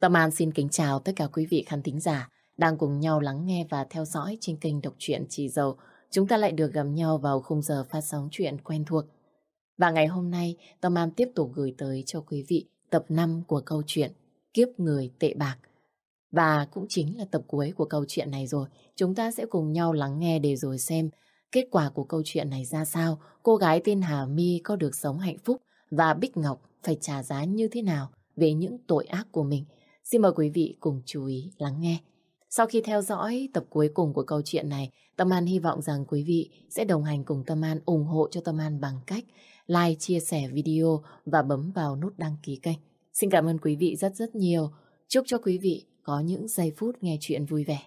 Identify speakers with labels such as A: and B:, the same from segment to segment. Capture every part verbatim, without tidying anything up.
A: Tâm An xin kính chào tất cả quý vị khán thính giả đang cùng nhau lắng nghe và theo dõi trên kênh Đọc truyện Chị Dậu. Chúng ta lại được gặp nhau vào khung giờ phát sóng truyện quen thuộc. Và ngày hôm nay, Tâm An tiếp tục gửi tới cho quý vị tập năm của câu chuyện Kiếp Người Tệ Bạc. Và cũng chính là tập cuối của câu chuyện này rồi. Chúng ta sẽ cùng nhau lắng nghe để rồi xem kết quả của câu chuyện này ra sao. Cô gái tên Hà My có được sống hạnh phúc và Bích Ngọc phải trả giá như thế nào về những tội ác của mình. Xin mời quý vị cùng chú ý lắng nghe. Sau khi theo dõi tập cuối cùng của câu chuyện này, Tâm An hy vọng rằng quý vị sẽ đồng hành cùng Tâm An, ủng hộ cho Tâm An bằng cách like, chia sẻ video và bấm vào nút đăng ký kênh. Xin cảm ơn quý vị rất rất nhiều. Chúc cho quý vị có những giây phút nghe chuyện vui vẻ.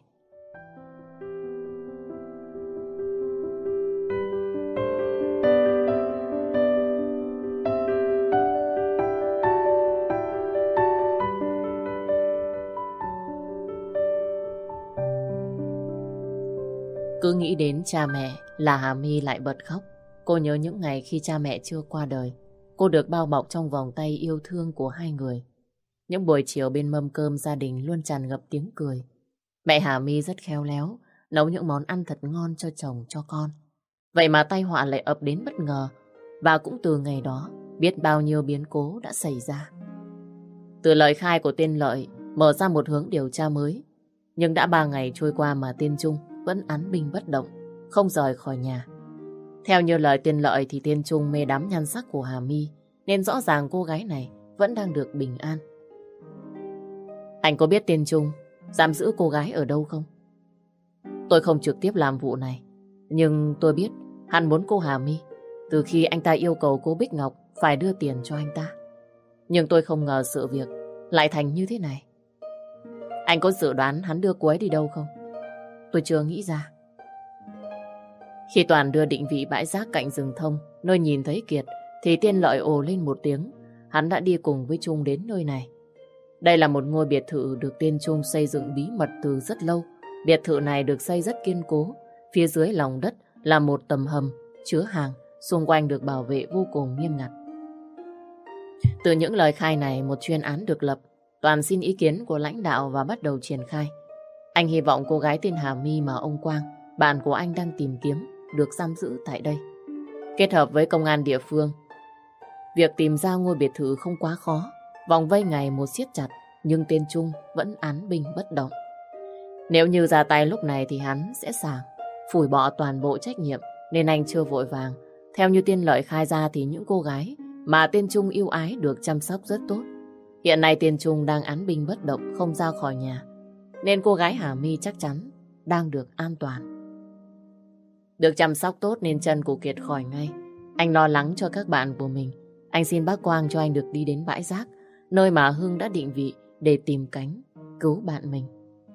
A: Cứ nghĩ đến cha mẹ là Hà My lại bật khóc. Cô nhớ những ngày khi cha mẹ chưa qua đời. Cô được bao bọc trong vòng tay yêu thương của hai người. Những buổi chiều bên mâm cơm gia đình luôn tràn ngập tiếng cười. Mẹ Hà My rất khéo léo, nấu những món ăn thật ngon cho chồng cho con. Vậy mà tai họa lại ập đến bất ngờ. Và cũng từ ngày đó, biết bao nhiêu biến cố đã xảy ra. Từ lời khai của tên Lợi mở ra một hướng điều tra mới. Nhưng đã ba ngày trôi qua mà tên Trung vẫn án binh bất động, không rời khỏi nhà. Theo như lời tên Lợi thì tên Trung mê đắm nhan sắc của Hà My, nên rõ ràng cô gái này vẫn đang được bình an. Anh có biết tên Trung giam giữ cô gái ở đâu không? Tôi không trực tiếp làm vụ này, nhưng tôi biết hắn muốn cô Hà My từ khi anh ta yêu cầu cô Bích Ngọc phải đưa tiền cho anh ta. Nhưng tôi không ngờ sự việc lại thành như thế này. Anh có dự đoán hắn đưa cô ấy đi đâu không? Tôi chưa nghĩ ra. Khi Toàn đưa định vị bãi rác cạnh rừng thông, nơi nhìn thấy Kiệt, thì tên Lợi ồ lên một tiếng. Hắn đã đi cùng với Trung đến nơi này. Đây là một ngôi biệt thự được tên Trung xây dựng bí mật từ rất lâu. Biệt thự này được xây rất kiên cố. Phía dưới lòng đất là một tầm hầm chứa hàng, xung quanh được bảo vệ vô cùng nghiêm ngặt. Từ những lời khai này, một chuyên án được lập. Toàn xin ý kiến của lãnh đạo và bắt đầu triển khai. Anh hy vọng cô gái tên Hà My mà ông Quang, bạn của anh đang tìm kiếm, được giam giữ tại đây. Kết hợp với công an địa phương, việc tìm ra ngôi biệt thự không quá khó. Vòng vây ngày một siết chặt, nhưng tên Trung vẫn án binh bất động. Nếu như ra tay lúc này thì hắn sẽ sảng, phủi bỏ toàn bộ trách nhiệm, nên anh chưa vội vàng. Theo như tên Lợi khai ra thì những cô gái mà tên Trung yêu ái được chăm sóc rất tốt. Hiện nay tên Trung đang án binh bất động, không ra khỏi nhà, nên cô gái Hà My chắc chắn đang được an toàn. Được chăm sóc tốt nên chân của Kiệt khỏi ngay. Anh lo lắng cho các bạn của mình. Anh xin bác Quang cho anh được đi đến bãi rác, nơi mà Hưng đã định vị để tìm cánh, cứu bạn mình.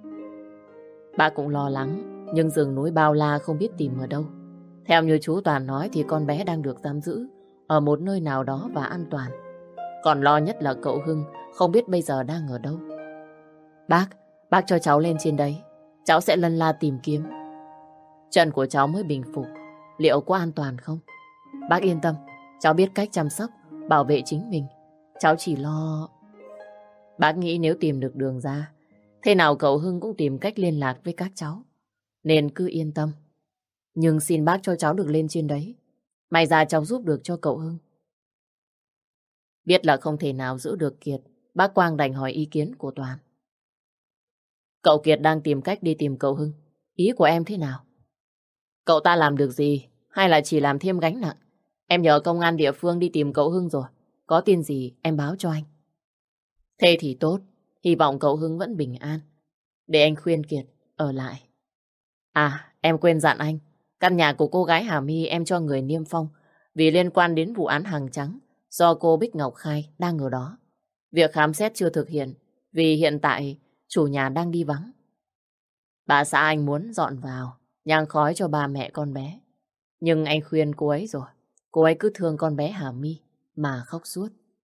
A: Bác cũng lo lắng, nhưng rừng núi bao la không biết tìm ở đâu. Theo như chú Toàn nói thì con bé đang được giam giữ ở một nơi nào đó và an toàn. Còn lo nhất là cậu Hưng không biết bây giờ đang ở đâu. Bác, bác cho cháu lên trên đấy. Cháu sẽ lân la tìm kiếm. Chân của cháu mới bình phục, liệu có an toàn không? Bác yên tâm, cháu biết cách chăm sóc, bảo vệ chính mình. Cháu chỉ lo... Bác nghĩ nếu tìm được đường ra, thế nào cậu Hưng cũng tìm cách liên lạc với các cháu. Nên cứ yên tâm. Nhưng xin bác cho cháu được lên trên đấy. May ra cháu giúp được cho cậu Hưng. Biết là không thể nào giữ được Kiệt, bác Quang đành hỏi ý kiến của Toàn. Cậu Kiệt đang tìm cách đi tìm cậu Hưng. Ý của em thế nào? Cậu ta làm được gì? Hay là chỉ làm thêm gánh nặng? Em nhờ công an địa phương đi tìm cậu Hưng rồi. Có tin gì em báo cho anh. Thế thì tốt. Hy vọng cậu Hưng vẫn bình an. Để anh khuyên Kiệt ở lại. À, em quên dặn anh. Căn nhà của cô gái Hà My em cho người niêm phong. Vì liên quan đến vụ án hàng trắng do cô Bích Ngọc khai đang ở đó. Việc khám xét chưa thực hiện vì hiện tại chủ nhà đang đi vắng. Bà xã anh muốn dọn vào nhang khói cho ba mẹ con bé. Nhưng anh khuyên cô ấy rồi. Cô ấy cứ thương con bé Hà My mà khóc suốt.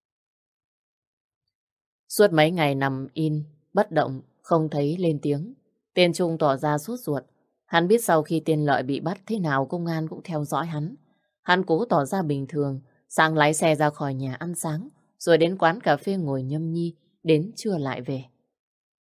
A: Suốt mấy ngày nằm in, bất động, không thấy lên tiếng. Tên Trung tỏ ra sốt ruột. Hắn biết sau khi tên Lợi bị bắt thế nào công an cũng theo dõi hắn. Hắn cố tỏ ra bình thường, sáng lái xe ra khỏi nhà ăn sáng, rồi đến quán cà phê ngồi nhâm nhi, đến trưa lại về.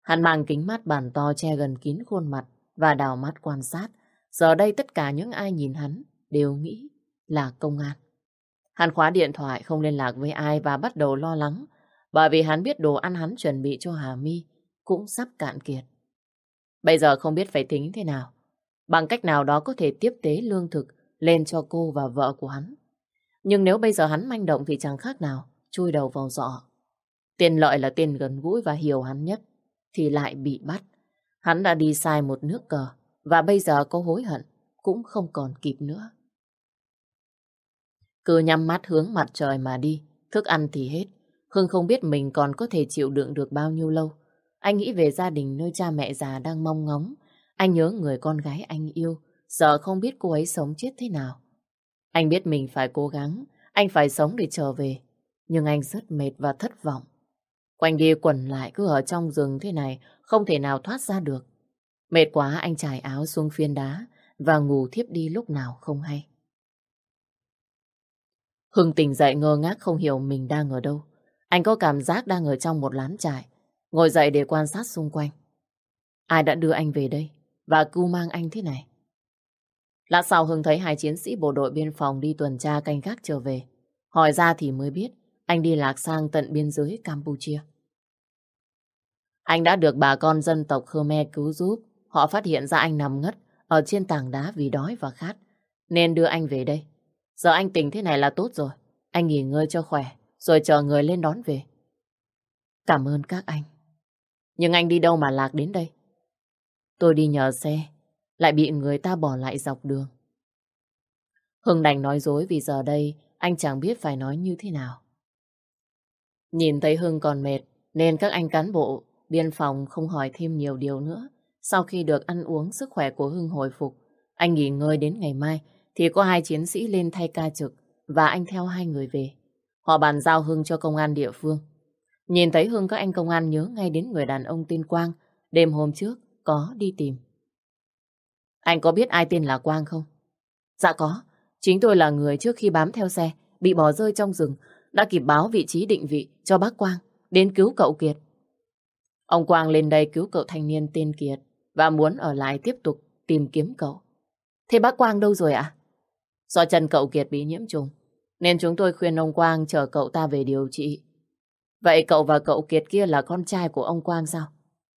A: Hắn mang kính mát bàn to che gần kín khuôn mặt và đào mắt quan sát. Giờ đây tất cả những ai nhìn hắn đều nghĩ là công an. Hắn khóa điện thoại không liên lạc với ai và bắt đầu lo lắng bởi vì hắn biết đồ ăn hắn chuẩn bị cho Hà My cũng sắp cạn kiệt. Bây giờ không biết phải tính thế nào. Bằng cách nào đó có thể tiếp tế lương thực lên cho cô và vợ của hắn. Nhưng nếu bây giờ hắn manh động thì chẳng khác nào chui đầu vào giỏ. Tiền Lợi là tên gần gũi và hiểu hắn nhất thì lại bị bắt. Hắn đã đi sai một nước cờ và bây giờ có hối hận cũng không còn kịp nữa. Cứ nhắm mắt hướng mặt trời mà đi, thức ăn thì hết. Hưng không biết mình còn có thể chịu đựng được bao nhiêu lâu. Anh nghĩ về gia đình nơi cha mẹ già đang mong ngóng. Anh nhớ người con gái anh yêu, sợ không biết cô ấy sống chết thế nào. Anh biết mình phải cố gắng, anh phải sống để trở về. Nhưng anh rất mệt và thất vọng. Quanh đi quẩn lại cứ ở trong rừng thế này, không thể nào thoát ra được. Mệt quá anh trải áo xuống phiến đá và ngủ thiếp đi lúc nào không hay. Hưng tỉnh dậy ngơ ngác không hiểu mình đang ở đâu. Anh có cảm giác đang ở trong một lán trại. Ngồi dậy để quan sát xung quanh. Ai đã đưa anh về đây và cưu mang anh thế này? Lát sau Hưng thấy hai chiến sĩ bộ đội biên phòng đi tuần tra canh gác trở về. Hỏi ra thì mới biết anh đi lạc sang tận biên giới Campuchia. Anh đã được bà con dân tộc Khmer cứu giúp. Họ phát hiện ra anh nằm ngất ở trên tảng đá vì đói và khát, nên đưa anh về đây. Giờ anh tỉnh thế này là tốt rồi. Anh nghỉ ngơi cho khỏe, rồi chờ người lên đón về. Cảm ơn các anh. Nhưng anh đi đâu mà lạc đến đây? Tôi đi nhờ xe, lại bị người ta bỏ lại dọc đường. Hưng đành nói dối vì giờ đây anh chẳng biết phải nói như thế nào. Nhìn thấy Hưng còn mệt, nên các anh cán bộ biên phòng không hỏi thêm nhiều điều nữa. Sau khi được ăn uống, sức khỏe của Hưng hồi phục, anh nghỉ ngơi đến ngày mai thì có hai chiến sĩ lên thay ca trực và anh theo hai người về. Họ bàn giao Hưng cho công an địa phương. Nhìn thấy Hưng, các anh công an nhớ ngay đến người đàn ông tên Quang đêm hôm trước có đi tìm. Anh có biết ai tên là Quang không? Dạ có. Chính tôi là người trước khi bám theo xe bị bỏ rơi trong rừng đã kịp báo vị trí định vị cho bác Quang đến cứu cậu Kiệt. Ông Quang lên đây cứu cậu thanh niên tên Kiệt và muốn ở lại tiếp tục tìm kiếm cậu. Thế bác Quang đâu rồi ạ? Do chân cậu Kiệt bị nhiễm trùng nên chúng tôi khuyên ông Quang chở cậu ta về điều trị. Vậy cậu và cậu Kiệt kia là con trai của ông Quang sao?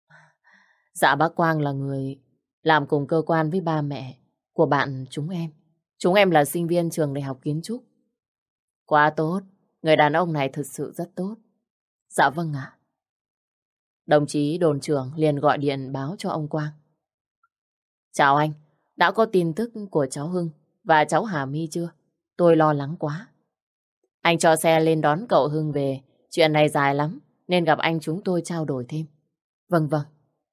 A: Dạ bác Quang là người làm cùng cơ quan với ba mẹ của bạn chúng em. Chúng em là sinh viên trường đại học kiến trúc. Quá tốt, người đàn ông này thực sự rất tốt. Dạ vâng ạ. Đồng chí đồn trưởng liền gọi điện báo cho ông Quang. Chào anh, đã có tin tức của cháu Hưng và cháu Hà My chưa? Tôi lo lắng quá. Anh cho xe lên đón cậu Hưng về. Chuyện này dài lắm nên gặp anh chúng tôi trao đổi thêm. Vâng vâng.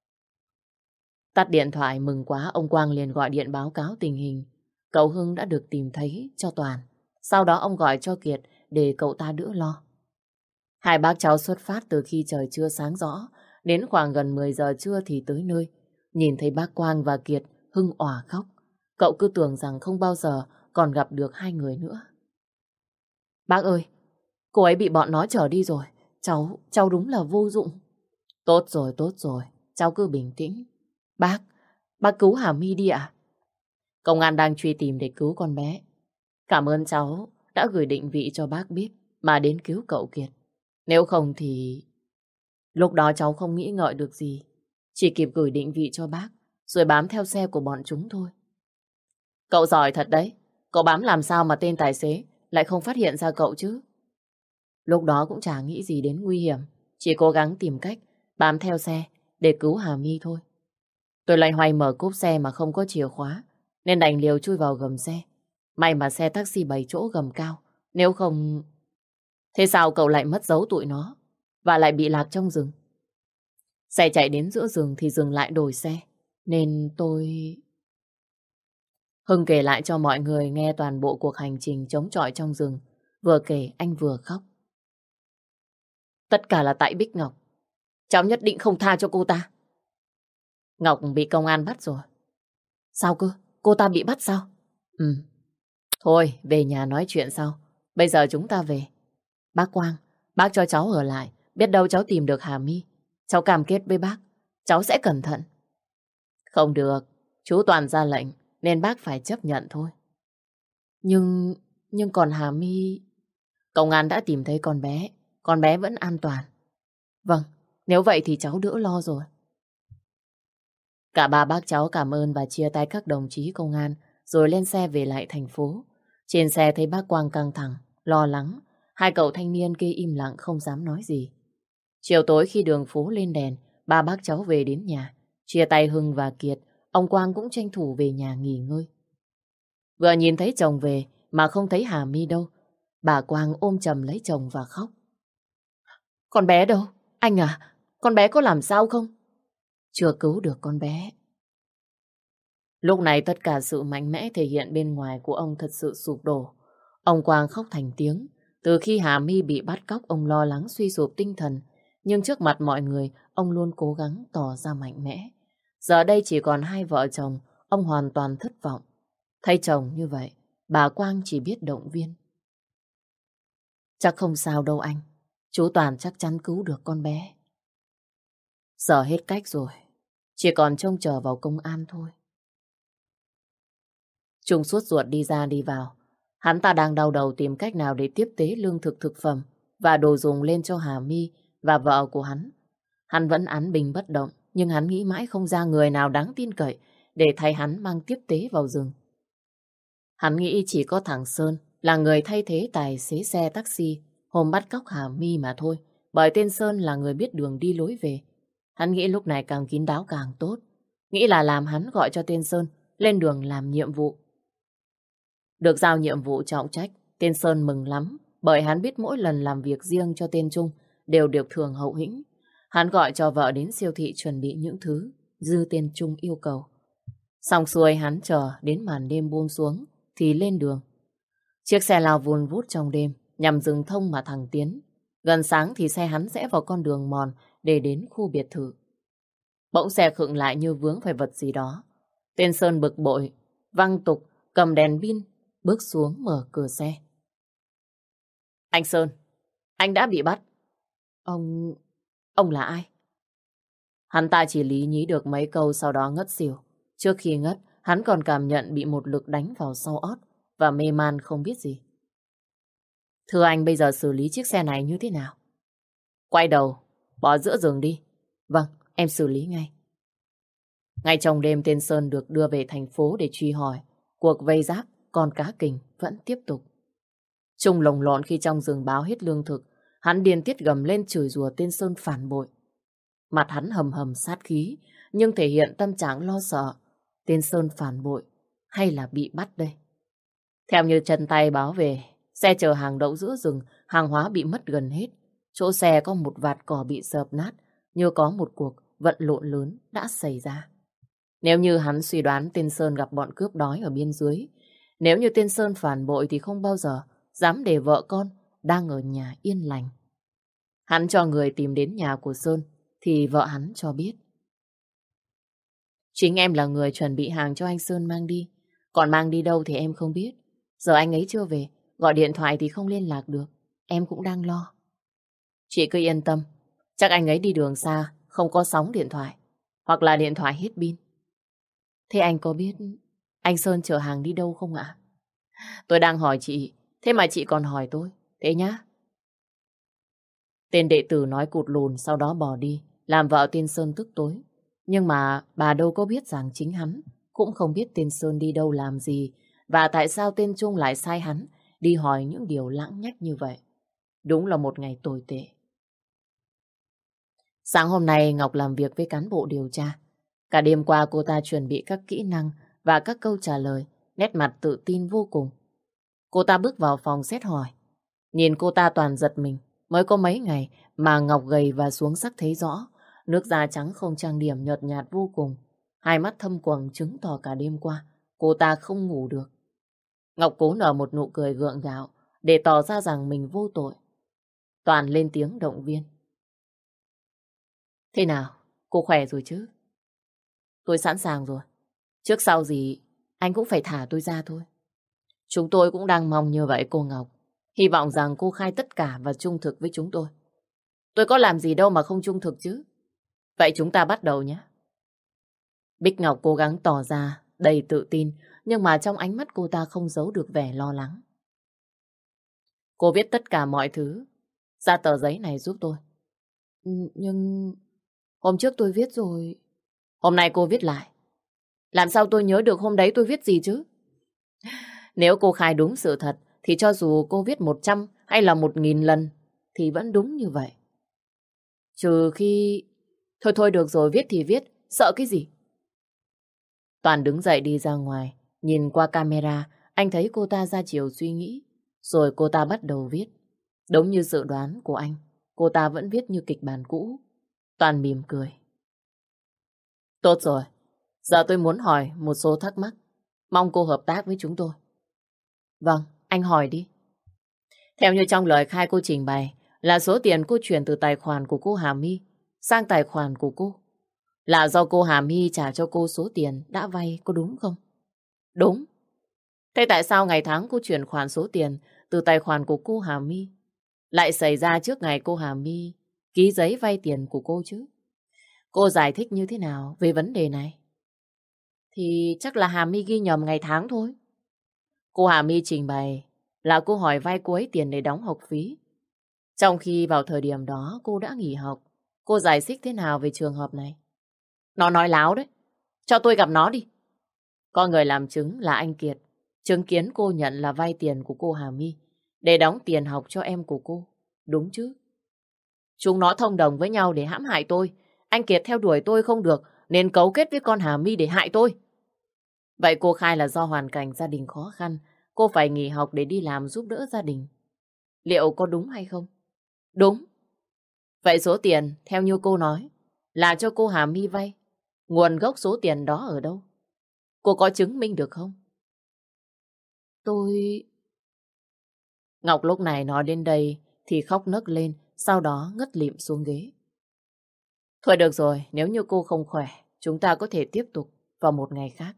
A: Tắt điện thoại mừng quá, ông Quang liền gọi điện báo cáo tình hình. Cậu Hưng đã được tìm thấy cho Toàn. Sau đó ông gọi cho Kiệt để cậu ta đỡ lo. Hai bác cháu xuất phát từ khi trời chưa sáng rõ. Đến khoảng gần mười giờ trưa thì tới nơi. Nhìn thấy bác Quang và Kiệt, Hưng òa khóc. Cậu cứ tưởng rằng không bao giờ còn gặp được hai người nữa. Bác ơi, cô ấy bị bọn nó chở đi rồi. Cháu, cháu đúng là vô dụng. Tốt rồi, tốt rồi. Cháu cứ bình tĩnh. Bác, bác cứu Hà My đi ạ. Công an đang truy tìm để cứu con bé. Cảm ơn cháu đã gửi định vị cho bác biết mà đến cứu cậu Kiệt. Nếu không thì... Lúc đó cháu không nghĩ ngợi được gì. Chỉ kịp gửi định vị cho bác rồi bám theo xe của bọn chúng thôi. Cậu giỏi thật đấy. Cậu bám làm sao mà tên tài xế lại không phát hiện ra cậu chứ? Lúc đó cũng chả nghĩ gì đến nguy hiểm. Chỉ cố gắng tìm cách bám theo xe để cứu Hà My thôi. Tôi loay hoay mở cốp xe mà không có chìa khóa nên đành liều chui vào gầm xe. May mà xe taxi bảy chỗ gầm cao. Nếu không... Thế sao cậu lại mất dấu tụi nó và lại bị lạc trong rừng? Xe chạy đến giữa rừng thì dừng lại đổi xe. Nên tôi... Hưng kể lại cho mọi người nghe toàn bộ cuộc hành trình chống chọi trong rừng. Vừa kể anh vừa khóc. Tất cả là tại Bích Ngọc. Cháu nhất định không tha cho cô ta. Ngọc bị công an bắt rồi. Sao cơ? Cô ta bị bắt sao? Ừ. Thôi, về nhà nói chuyện sau. Bây giờ chúng ta về. Bác Quang, bác cho cháu ở lại. Biết đâu cháu tìm được Hà My. Cháu cam kết với bác cháu sẽ cẩn thận. Không được, chú Toàn ra lệnh nên bác phải chấp nhận thôi. Nhưng, nhưng còn Hà My... Công an đã tìm thấy con bé, con bé vẫn an toàn. Vâng, nếu vậy thì cháu đỡ lo rồi. Cả ba bác cháu cảm ơn và chia tay các đồng chí công an rồi lên xe về lại thành phố. Trên xe thấy bác Quang căng thẳng, lo lắng. Hai cậu thanh niên kia im lặng không dám nói gì. Chiều tối khi đường phố lên đèn, ba bác cháu về đến nhà. Chia tay Hưng và Kiệt, ông Quang cũng tranh thủ về nhà nghỉ ngơi. Vừa nhìn thấy chồng về mà không thấy Hà My đâu. Bà Quang ôm chầm lấy chồng và khóc. Con bé đâu? Anh à, con bé có làm sao không? Chưa cứu được con bé. Lúc này tất cả sự mạnh mẽ thể hiện bên ngoài của ông thật sự sụp đổ. Ông Quang khóc thành tiếng. Từ khi Hà My bị bắt cóc, ông lo lắng suy sụp tinh thần. Nhưng trước mặt mọi người, ông luôn cố gắng tỏ ra mạnh mẽ. Giờ đây chỉ còn hai vợ chồng, ông hoàn toàn thất vọng. Thấy chồng như vậy, bà Quang chỉ biết động viên. Chắc không sao đâu anh. Chú Toàn chắc chắn cứu được con bé. Giờ hết cách rồi. Chỉ còn trông chờ vào công an thôi. Trung suốt ruột đi ra đi vào. Hắn ta đang đau đầu tìm cách nào để tiếp tế lương thực thực phẩm và đồ dùng lên cho Hà My và vợ của hắn. Hắn vẫn án bình bất động, nhưng hắn nghĩ mãi không ra người nào đáng tin cậy để thay hắn mang tiếp tế vào rừng. Hắn nghĩ chỉ có thằng Sơn là người thay thế tài xế xe taxi hôm bắt cóc Hà My mà thôi, bởi tên Sơn là người biết đường đi lối về. Hắn nghĩ lúc này càng kín đáo càng tốt, nghĩ là làm hắn gọi cho tên Sơn lên đường làm nhiệm vụ. Được giao nhiệm vụ trọng trách, tên Sơn mừng lắm, bởi hắn biết mỗi lần làm việc riêng cho tên Trung đều được thưởng hậu hĩnh. Hắn gọi cho vợ đến siêu thị chuẩn bị những thứ dư tên Trung yêu cầu. Xong xuôi hắn chờ đến màn đêm buông xuống thì lên đường. Chiếc xe lao vun vút trong đêm nhằm rừng thông mà thẳng tiến. Gần sáng thì xe hắn rẽ vào con đường mòn để đến khu biệt thự. Bỗng xe khựng lại như vướng phải vật gì đó. Tên Sơn bực bội, văng tục, cầm đèn pin, bước xuống mở cửa xe. Anh Sơn, anh đã bị bắt. Ông... ông là ai? Hắn ta chỉ lý nhí được mấy câu sau đó ngất xỉu. Trước khi ngất, hắn còn cảm nhận bị một lực đánh vào sau ót và mê man không biết gì. Thưa anh, bây giờ xử lý chiếc xe này như thế nào? Quay đầu, bỏ giữa rừng đi. Vâng, em xử lý ngay. Ngay trong đêm, tên Sơn được đưa về thành phố để truy hỏi. Cuộc vây giáp con cá kình vẫn tiếp tục. Trung lồng lộn khi trong rừng báo hết lương thực. Hắn điên tiết gầm lên chửi rủa tên Sơn phản bội. Mặt hắn hầm hầm sát khí, nhưng thể hiện tâm trạng lo sợ. Tên Sơn phản bội hay là bị bắt đây? Theo như chân tay báo về, xe chở hàng đậu giữa rừng, hàng hóa bị mất gần hết. Chỗ xe có một vạt cỏ bị sợp nát, như có một cuộc vận lộn lớn đã xảy ra. Nếu như hắn suy đoán tên Sơn gặp bọn cướp đói ở biên giới, nếu như tên Sơn phản bội thì không bao giờ dám để vợ con đang ở nhà yên lành. Hắn cho người tìm đến nhà của Sơn, thì vợ hắn cho biết. Chính em là người chuẩn bị hàng cho anh Sơn mang đi. Còn mang đi đâu thì em không biết. Giờ anh ấy chưa về, gọi điện thoại thì không liên lạc được. Em cũng đang lo. Chị cứ yên tâm, chắc anh ấy đi đường xa, không có sóng điện thoại. Hoặc là điện thoại hết pin. Thế anh có biết anh Sơn chở hàng đi đâu không ạ? Tôi đang hỏi chị, thế mà chị còn hỏi tôi. Thế nhá. Tên đệ tử nói cụt lùn sau đó bỏ đi, làm vợ tên Sơn tức tối. Nhưng mà bà đâu có biết rằng chính hắn cũng không biết tên Sơn đi đâu làm gì và tại sao tên Trung lại sai hắn đi hỏi những điều lãng nhách như vậy. Đúng là một ngày tồi tệ. Sáng hôm nay Ngọc làm việc với cán bộ điều tra. Cả đêm qua cô ta chuẩn bị các kỹ năng và các câu trả lời, nét mặt tự tin vô cùng. Cô ta bước vào phòng xét hỏi. Nhìn cô ta toàn giật mình. Mới có mấy ngày mà Ngọc gầy và xuống sắc thấy rõ. Nước da trắng không trang điểm, nhợt nhạt vô cùng. Hai mắt thâm quầng chứng tỏ cả đêm qua cô ta không ngủ được. Ngọc cố nở một nụ cười gượng gạo để tỏ ra rằng mình vô tội. Toàn lên tiếng động viên. Thế nào? Cô khỏe rồi chứ? Tôi sẵn sàng rồi. Trước sau gì anh cũng phải thả tôi ra thôi. Chúng tôi cũng đang mong như vậy cô Ngọc. Hy vọng rằng cô khai tất cả và trung thực với chúng tôi. Tôi có làm gì đâu mà không trung thực chứ. Vậy chúng ta bắt đầu nhé. Bích Ngọc cố gắng tỏ ra đầy tự tin, nhưng mà trong ánh mắt cô ta không giấu được vẻ lo lắng. Cô viết tất cả mọi thứ ra tờ giấy này giúp tôi. Ừ, nhưng hôm trước tôi viết rồi. Hôm nay cô viết lại. Làm sao tôi nhớ được hôm đấy tôi viết gì chứ? Nếu cô khai đúng sự thật thì cho dù cô viết một trăm hay là một nghìn lần thì vẫn đúng như vậy. Trừ khi... Thôi thôi được rồi, viết thì viết, sợ cái gì? Toàn đứng dậy đi ra ngoài, nhìn qua camera, anh thấy cô ta ra chiều suy nghĩ, rồi cô ta bắt đầu viết. Đúng như dự đoán của anh, cô ta vẫn viết như kịch bản cũ. Toàn mỉm cười. Tốt rồi, giờ tôi muốn hỏi một số thắc mắc, mong cô hợp tác với chúng tôi. Vâng, anh hỏi đi. Theo như trong lời khai cô trình bày, là số tiền cô chuyển từ tài khoản của cô Hà My sang tài khoản của cô. Là do cô Hà My trả cho cô số tiền đã vay, có đúng không? Đúng. Thế tại sao ngày tháng cô chuyển khoản số tiền từ tài khoản của cô Hà My lại xảy ra trước ngày cô Hà My ký giấy vay tiền của cô chứ? Cô giải thích như thế nào về vấn đề này? Thì chắc là Hà My ghi nhầm ngày tháng thôi. Cô Hà My trình bày là cô hỏi vay cô ấy tiền để đóng học phí. Trong khi vào thời điểm đó cô đã nghỉ học. Cô giải thích thế nào về trường hợp này? Nó nói láo đấy. Cho tôi gặp nó đi. Có người làm chứng là anh Kiệt. Chứng kiến cô nhận là vay tiền của cô Hà My để đóng tiền học cho em của cô. Đúng chứ? Chúng nó thông đồng với nhau để hãm hại tôi. Anh Kiệt theo đuổi tôi không được nên cấu kết với con Hà My để hại tôi. Vậy cô khai là do hoàn cảnh gia đình khó khăn, cô phải nghỉ học để đi làm giúp đỡ gia đình. Liệu có đúng hay không? Đúng. Vậy số tiền, theo như cô nói, là cho cô Hà My vay. Nguồn gốc số tiền đó ở đâu? Cô có chứng minh được không? Tôi... Ngọc lúc này nói đến đây thì khóc nấc lên, sau đó ngất lịm xuống ghế. Thôi được rồi, nếu như cô không khỏe, chúng ta có thể tiếp tục vào một ngày khác.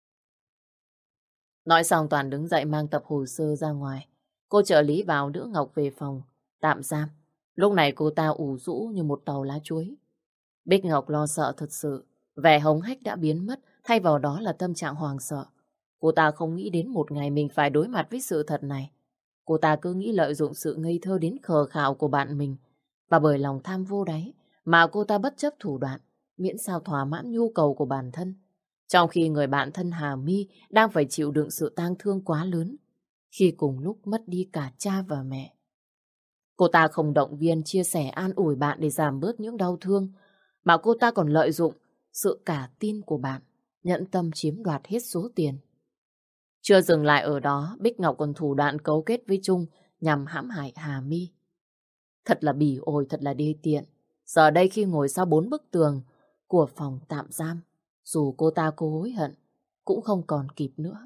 A: Nói xong Toàn đứng dậy mang tập hồ sơ ra ngoài. Cô trợ lý vào đỡ Ngọc về phòng tạm giam. Lúc này cô ta ủ rũ như một tàu lá chuối. Bích Ngọc lo sợ thật sự. Vẻ hống hách đã biến mất, thay vào đó là tâm trạng hoàng sợ. Cô ta không nghĩ đến một ngày mình phải đối mặt với sự thật này. Cô ta cứ nghĩ lợi dụng sự ngây thơ đến khờ khạo của bạn mình. Và bởi lòng tham vô đáy mà cô ta bất chấp thủ đoạn, miễn sao thỏa mãn nhu cầu của bản thân. Trong khi người bạn thân Hà My đang phải chịu đựng sự tang thương quá lớn khi cùng lúc mất đi cả cha và mẹ. Cô ta không động viên, chia sẻ, an ủi bạn để giảm bớt những đau thương, mà cô ta còn lợi dụng sự cả tin của bạn, nhẫn tâm chiếm đoạt hết số tiền. Chưa dừng lại ở đó, Bích Ngọc còn thủ đoạn cấu kết với Trung nhằm hãm hại Hà My. Thật là bỉ ổi, thật là đê tiện. Giờ đây khi ngồi sau bốn bức tường của phòng tạm giam, dù cô ta cố hối hận, cũng không còn kịp nữa.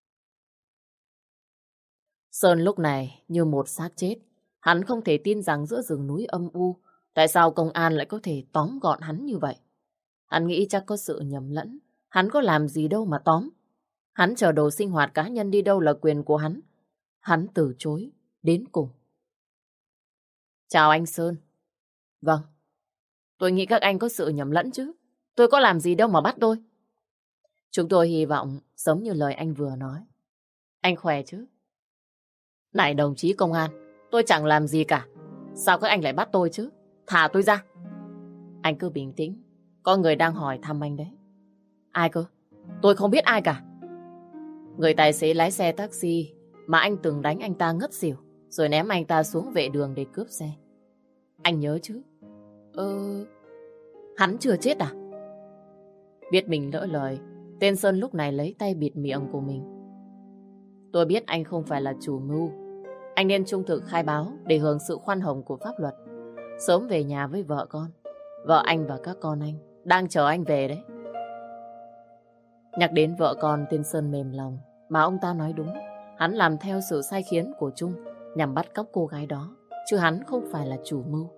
A: Sơn lúc này như một xác chết. Hắn không thể tin rằng giữa rừng núi âm u, tại sao công an lại có thể tóm gọn hắn như vậy. Hắn nghĩ chắc có sự nhầm lẫn. Hắn có làm gì đâu mà tóm. Hắn chờ đồ sinh hoạt cá nhân đi đâu là quyền của hắn. Hắn từ chối đến cùng. Chào anh Sơn. Vâng. Tôi nghĩ các anh có sự nhầm lẫn chứ. Tôi có làm gì đâu mà bắt tôi. Chúng tôi hy vọng giống như lời anh vừa nói. Anh khỏe chứ? Này đồng chí công an, tôi chẳng làm gì cả. Sao các anh lại bắt tôi chứ? Thả tôi ra. Anh cứ bình tĩnh. Có người đang hỏi thăm anh đấy. Ai cơ? Tôi không biết ai cả. Người tài xế lái xe taxi mà anh từng đánh anh ta ngất xỉu, rồi ném anh ta xuống vệ đường để cướp xe. Anh nhớ chứ? Ờ... Hắn chưa chết à? Biết mình lỡ lời, tên Sơn lúc này lấy tay bịt miệng của mình. Tôi biết anh không phải là chủ mưu. Anh nên trung thực khai báo để hưởng sự khoan hồng của pháp luật. Sớm về nhà với vợ con. Vợ anh và các con anh đang chờ anh về đấy. Nhắc đến vợ con, tên Sơn mềm lòng. Mà ông ta nói đúng. Hắn làm theo sự sai khiến của Trung nhằm bắt cóc cô gái đó. Chứ hắn không phải là chủ mưu.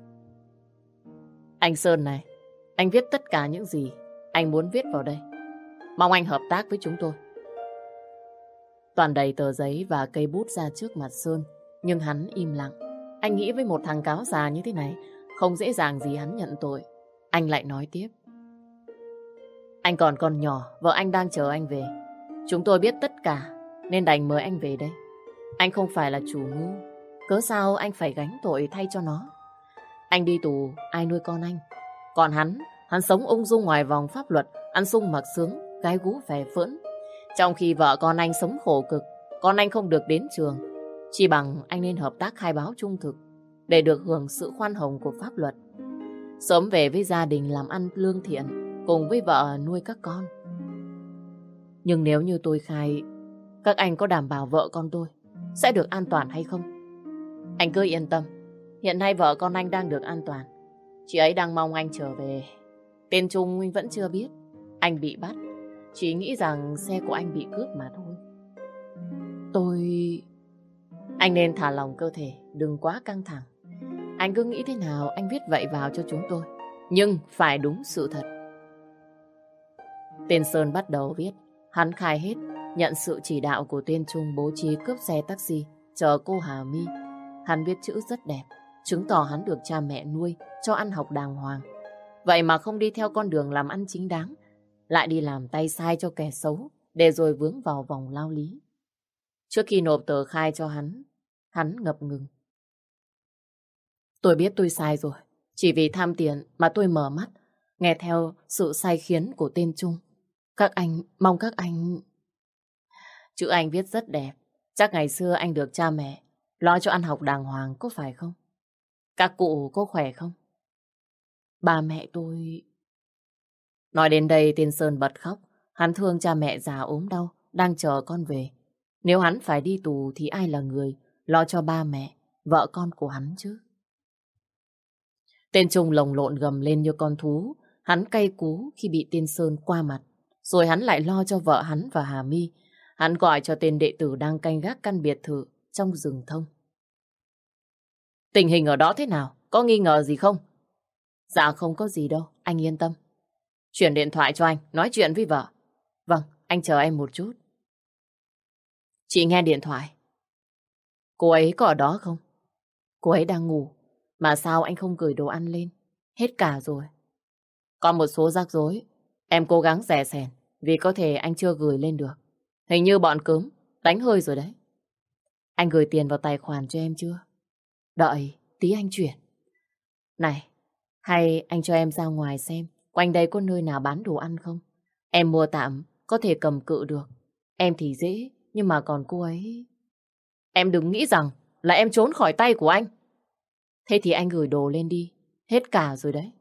A: Anh Sơn này, anh viết tất cả những gì anh muốn viết vào đây. Mong anh hợp tác với chúng tôi. Toàn đầy tờ giấy và cây bút ra trước mặt Sơn, nhưng hắn im lặng. Anh nghĩ với một thằng cáo già như thế này, không dễ dàng gì hắn nhận tội. Anh lại nói tiếp. Anh còn con nhỏ, vợ anh đang chờ anh về. Chúng tôi biết tất cả nên đành mời anh về đây. Anh không phải là chủ mưu, cớ sao anh phải gánh tội thay cho nó. Anh đi tù, ai nuôi con anh? Còn hắn, hắn sống ung dung ngoài vòng pháp luật, ăn sung mặc sướng, gái gú vẻ phỡn. Trong khi vợ con anh sống khổ cực, con anh không được đến trường. Chỉ bằng anh nên hợp tác khai báo trung thực để được hưởng sự khoan hồng của pháp luật. Sớm về với gia đình làm ăn lương thiện, cùng với vợ nuôi các con. Nhưng nếu như tôi khai, các anh có đảm bảo vợ con tôi sẽ được an toàn hay không? Anh cứ yên tâm, hiện nay vợ con anh đang được an toàn. Chị ấy đang mong anh trở về. Tên Trung vẫn chưa biết anh bị bắt, chỉ nghĩ rằng xe của anh bị cướp mà thôi. Tôi... Anh nên thả lỏng cơ thể, đừng quá căng thẳng. Anh cứ nghĩ thế nào anh viết vậy vào cho chúng tôi, nhưng phải đúng sự thật. Tên Sơn bắt đầu viết. Hắn khai hết, nhận sự chỉ đạo của tên Trung bố trí cướp xe taxi chờ cô Hà My. Hắn viết chữ rất đẹp, chứng tỏ hắn được cha mẹ nuôi cho ăn học đàng hoàng. Vậy mà không đi theo con đường làm ăn chính đáng, lại đi làm tay sai cho kẻ xấu, để rồi vướng vào vòng lao lý. Trước khi nộp tờ khai cho hắn, hắn ngập ngừng. Tôi biết tôi sai rồi, chỉ vì tham tiền mà tôi mở mắt, nghe theo sự sai khiến của tên Trung. Các anh, mong các anh... Chữ anh viết rất đẹp, chắc ngày xưa anh được cha mẹ lo cho ăn học đàng hoàng, có phải không? Các cụ có khỏe không? Ba mẹ tôi... Nói đến đây tên Sơn bật khóc. Hắn thương cha mẹ già ốm đau, đang chờ con về. Nếu hắn phải đi tù thì ai là người lo cho ba mẹ, vợ con của hắn chứ? Tên Trung lồng lộn gầm lên như con thú. Hắn cay cú khi bị tên Sơn qua mặt. Rồi hắn lại lo cho vợ hắn và Hà My. Hắn gọi cho tên đệ tử đang canh gác căn biệt thự trong rừng thông. Tình hình ở đó thế nào? Có nghi ngờ gì không? Dạ không có gì đâu, anh yên tâm. Chuyển điện thoại cho anh, nói chuyện với vợ. Vâng, anh chờ em một chút. Chị nghe điện thoại. Cô ấy có ở đó không? Cô ấy đang ngủ. Mà sao anh không gửi đồ ăn lên? Hết cả rồi. Còn một số rắc rối, em cố gắng rè sẻn, vì có thể anh chưa gửi lên được. Hình như bọn cớm đánh hơi rồi đấy. Anh gửi tiền vào tài khoản cho em chưa? Đợi, tí anh chuyển. Này, hay anh cho em ra ngoài xem quanh đây có nơi nào bán đồ ăn không? Em mua tạm, có thể cầm cự được. Em thì dễ, nhưng mà còn cô ấy... Em đừng nghĩ rằng là em trốn khỏi tay của anh. Thế thì anh gửi đồ lên đi, hết cả rồi đấy.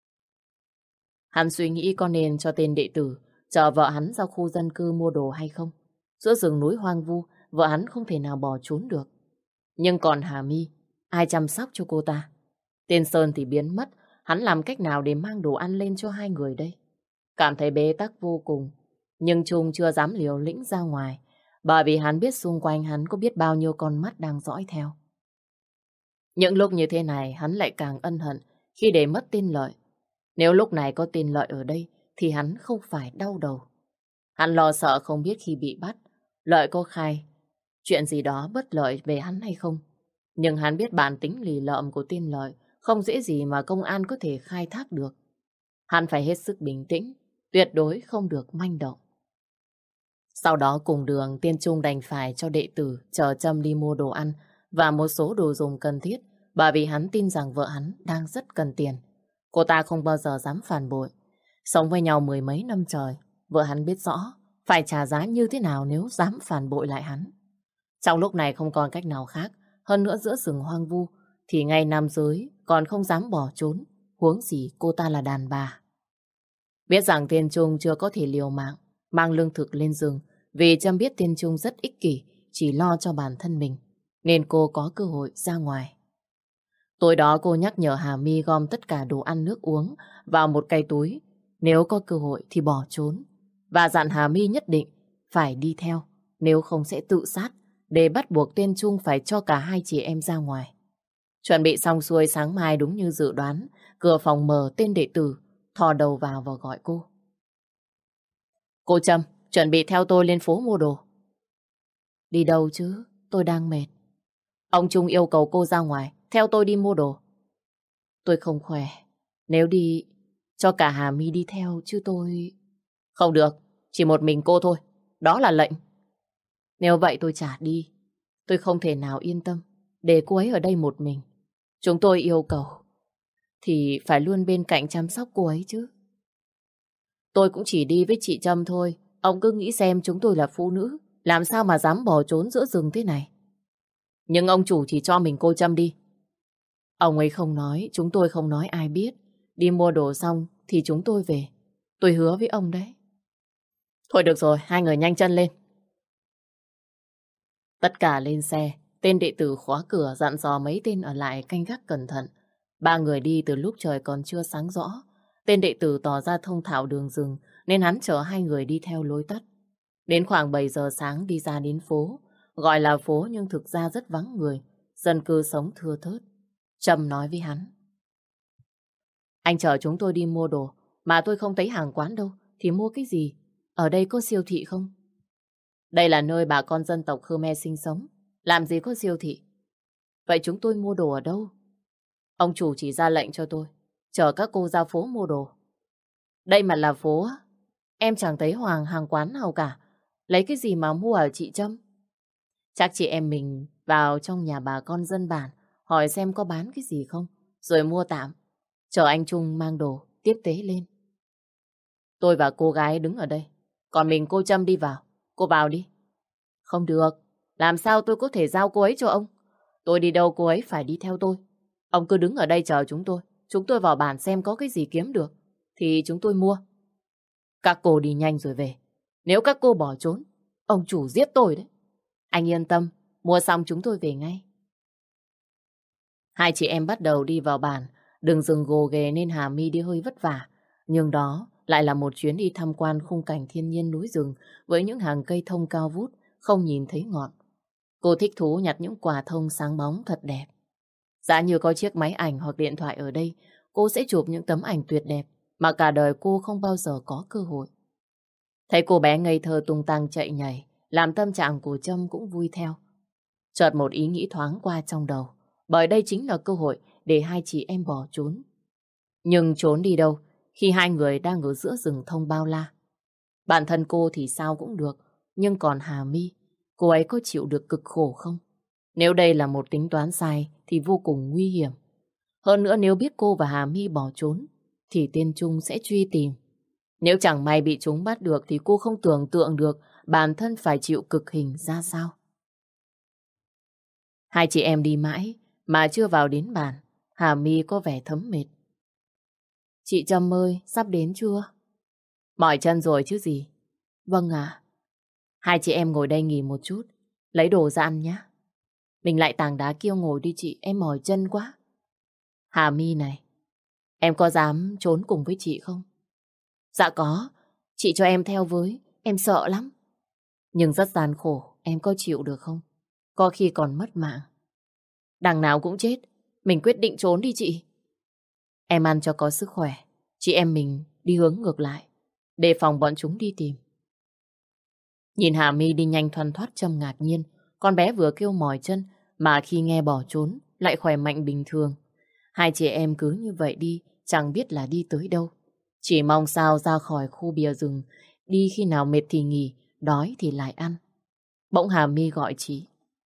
A: Hắn suy nghĩ có nên cho tên đệ tử chở vợ hắn ra khu dân cư mua đồ hay không. Giữa rừng núi hoang vu, vợ hắn không thể nào bỏ trốn được. Nhưng còn Hà My, ai chăm sóc cho cô ta? Tên Sơn thì biến mất, hắn làm cách nào để mang đồ ăn lên cho hai người đây? Cảm thấy bế tắc vô cùng, nhưng Trung chưa dám liều lĩnh ra ngoài, bởi vì hắn biết xung quanh hắn có biết bao nhiêu con mắt đang dõi theo. Những lúc như thế này, hắn lại càng ân hận khi để mất tên Lợi. Nếu lúc này có tên Lợi ở đây, thì hắn không phải đau đầu. Hắn lo sợ không biết khi bị bắt, Lợi có khai chuyện gì đó bất lợi về hắn hay không. Nhưng hắn biết bản tính lì lợm của tên Lợi không dễ gì mà công an có thể khai thác được. Hắn phải hết sức bình tĩnh, tuyệt đối không được manh động. Sau đó cùng đường, tên Trung đành phải cho đệ tử chờ Trâm đi mua đồ ăn và một số đồ dùng cần thiết, bởi vì hắn tin rằng vợ hắn đang rất cần tiền. Cô ta không bao giờ dám phản bội. Sống với nhau mười mấy năm trời, vợ hắn biết rõ phải trả giá như thế nào nếu dám phản bội lại hắn. Trong lúc này không còn cách nào khác, hơn nữa giữa rừng hoang vu, thì ngay nam giới còn không dám bỏ trốn, huống gì cô ta là đàn bà. Biết rằng tên Trung chưa có thể liều mạng, mang lương thực lên rừng, vì Trâm biết tên Trung rất ích kỷ, chỉ lo cho bản thân mình, nên cô có cơ hội ra ngoài. Tối đó cô nhắc nhở Hà My gom tất cả đồ ăn nước uống vào một cái túi, nếu có cơ hội thì bỏ trốn, và dặn Hà My nhất định phải đi theo, nếu không sẽ tự sát, để bắt buộc tên Trung phải cho cả hai chị em ra ngoài. Chuẩn bị xong xuôi, sáng mai đúng như dự đoán, cửa phòng mở, tên đệ tử thò đầu vào và gọi cô. Cô Trâm, chuẩn bị theo tôi lên phố mua đồ. Đi đâu chứ? Tôi đang mệt. Ông Trung yêu cầu cô ra ngoài, theo tôi đi mua đồ. Tôi không khỏe. Nếu đi, cho cả Hà My đi theo chứ tôi... Không được, chỉ một mình cô thôi. Đó là lệnh. Nếu vậy tôi trả đi. Tôi không thể nào yên tâm để cô ấy ở đây một mình. Chúng tôi yêu cầu thì phải luôn bên cạnh chăm sóc cô ấy chứ. Tôi cũng chỉ đi với chị Trâm thôi. Ông cứ nghĩ xem chúng tôi là phụ nữ, làm sao mà dám bỏ trốn giữa rừng thế này. Nhưng ông chủ chỉ cho mình cô Trâm đi. Ông ấy không nói, chúng tôi không nói ai biết. Đi mua đồ xong thì chúng tôi về. Tôi hứa với ông đấy. Thôi được rồi, hai người nhanh chân lên. Tất cả lên xe, tên đệ tử khóa cửa dặn dò mấy tên ở lại canh gác cẩn thận. Ba người đi từ lúc trời còn chưa sáng rõ. Tên đệ tử tỏ ra thông thạo đường rừng nên hắn chở hai người đi theo lối tắt. Đến khoảng bảy giờ sáng đi ra đến phố. Gọi là phố nhưng thực ra rất vắng người. Dân cư sống thưa thớt. Trâm nói với hắn. Anh chở chúng tôi đi mua đồ mà tôi không thấy hàng quán đâu. Thì mua cái gì? Ở đây có siêu thị không? Đây là nơi bà con dân tộc Khmer sinh sống. Làm gì có siêu thị? Vậy chúng tôi mua đồ ở đâu? Ông chủ chỉ ra lệnh cho tôi chở các cô ra phố mua đồ. Đây mà là phố á? Em chẳng thấy hoàng hàng quán nào cả. Lấy cái gì mà mua ở chị Trâm? Chắc chị em mình vào trong nhà bà con dân bản hỏi xem có bán cái gì không, rồi mua tạm. Chờ anh Trung mang đồ tiếp tế lên. Tôi và cô gái đứng ở đây, còn mình cô Trâm đi vào. Cô vào đi. Không được. Làm sao tôi có thể giao cô ấy cho ông? Tôi đi đâu cô ấy phải đi theo tôi. Ông cứ đứng ở đây chờ chúng tôi. Chúng tôi vào bản xem có cái gì kiếm được thì chúng tôi mua. Các cô đi nhanh rồi về. Nếu các cô bỏ trốn, ông chủ giết tôi đấy. Anh yên tâm, mua xong chúng tôi về ngay. Hai chị em bắt đầu đi vào bản. Đường rừng gồ ghề nên Hà My đi hơi vất vả. Nhưng đó lại là một chuyến đi tham quan khung cảnh thiên nhiên núi rừng với những hàng cây thông cao vút, không nhìn thấy ngọn. Cô thích thú nhặt những quả thông sáng bóng thật đẹp. Giá như có chiếc máy ảnh hoặc điện thoại ở đây, cô sẽ chụp những tấm ảnh tuyệt đẹp mà cả đời cô không bao giờ có cơ hội. Thấy cô bé ngây thơ tung tăng chạy nhảy, làm tâm trạng của Trâm cũng vui theo. Chợt một ý nghĩ thoáng qua trong đầu, bởi đây chính là cơ hội để hai chị em bỏ trốn. Nhưng trốn đi đâu khi hai người đang ở giữa rừng thông bao la? Bản thân cô thì sao cũng được, nhưng còn Hà My, cô ấy có chịu được cực khổ không? Nếu đây là một tính toán sai thì vô cùng nguy hiểm. Hơn nữa nếu biết cô và Hà My bỏ trốn thì tên Trung sẽ truy tìm. Nếu chẳng may bị chúng bắt được thì cô không tưởng tượng được bản thân phải chịu cực hình ra sao. Hai chị em đi mãi mà chưa vào đến bản. Hà My có vẻ thấm mệt. Chị Trâm ơi, sắp đến chưa? Mỏi chân rồi chứ gì. Vâng ạ. Hai chị em ngồi đây nghỉ một chút, lấy đồ ra ăn nhé. Mình lại tảng đá kia ngồi đi chị, em mỏi chân quá. Hà My này, em có dám trốn cùng với chị không? Dạ có, chị cho em theo với, em sợ lắm. Nhưng rất gian khổ, em có chịu được không? Có khi còn mất mạng. Đằng nào cũng chết, mình quyết định trốn đi chị. Em ăn cho có sức khỏe, chị em mình đi hướng ngược lại, đề phòng bọn chúng đi tìm. Nhìn Hà My đi nhanh thoăn thoắt, Trâm ngạc nhiên. Con bé vừa kêu mỏi chân mà khi nghe bỏ trốn lại khỏe mạnh bình thường. Hai chị em cứ như vậy đi, chẳng biết là đi tới đâu. Chỉ mong sao ra khỏi khu bìa rừng, đi khi nào mệt thì nghỉ, đói thì lại ăn. Bỗng Hà My gọi chị.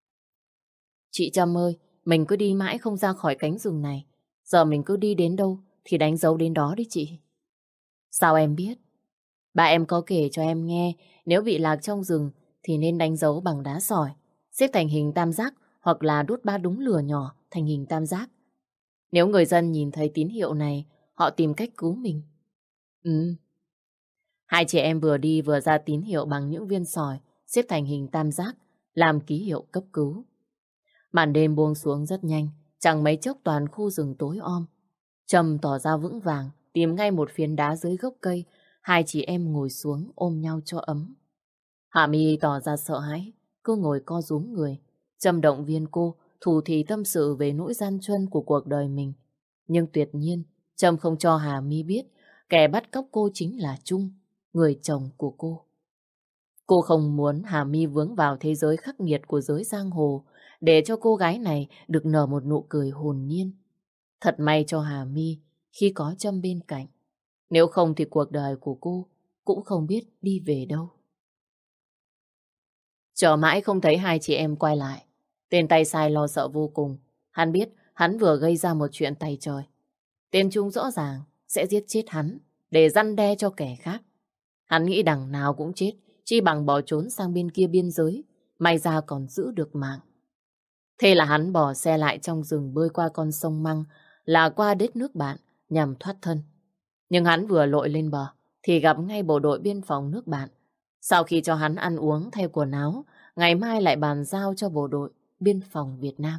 A: Chị Trâm ơi, mình cứ đi mãi không ra khỏi cánh rừng này. Giờ mình cứ đi đến đâu thì đánh dấu đến đó đi chị. Sao em biết? Ba em có kể cho em nghe, nếu bị lạc trong rừng thì nên đánh dấu bằng đá sỏi, xếp thành hình tam giác hoặc là đốt ba đống lửa nhỏ thành hình tam giác. Nếu người dân nhìn thấy tín hiệu này, họ tìm cách cứu mình. Ừ. Hai chị em vừa đi vừa ra tín hiệu bằng những viên sỏi, xếp thành hình tam giác, làm ký hiệu cấp cứu. Màn đêm buông xuống rất nhanh, chẳng mấy chốc toàn khu rừng tối om. Trâm tỏ ra vững vàng, tìm ngay một phiến đá dưới gốc cây, hai chị em ngồi xuống ôm nhau cho ấm. Hạ My tỏ ra sợ hãi, cứ ngồi co rúm người. Trâm động viên cô, thủ thỉ tâm sự về nỗi gian truân của cuộc đời mình. Nhưng tuyệt nhiên, Trâm không cho Hà My biết kẻ bắt cóc cô chính là Trung, người chồng của cô. Cô không muốn Hà My vướng vào thế giới khắc nghiệt của giới giang hồ, để cho cô gái này được nở một nụ cười hồn nhiên. Thật may cho Hà My khi có Trâm bên cạnh. Nếu không thì cuộc đời của cô cũng không biết đi về đâu. Chờ mãi không thấy hai chị em quay lại. Tên tay sai lo sợ vô cùng. Hắn biết hắn vừa gây ra một chuyện tày trời. Tên Trung rõ ràng sẽ giết chết hắn để răn đe cho kẻ khác. Hắn nghĩ đằng nào cũng chết, chi bằng bỏ trốn sang bên kia biên giới, may ra còn giữ được mạng. Thế là hắn bỏ xe lại trong rừng bơi qua con sông Măng, là qua đất nước bạn nhằm thoát thân. Nhưng hắn vừa lội lên bờ thì gặp ngay bộ đội biên phòng nước bạn. Sau khi cho hắn ăn uống thay quần áo, ngày mai lại bàn giao cho bộ đội biên phòng Việt Nam.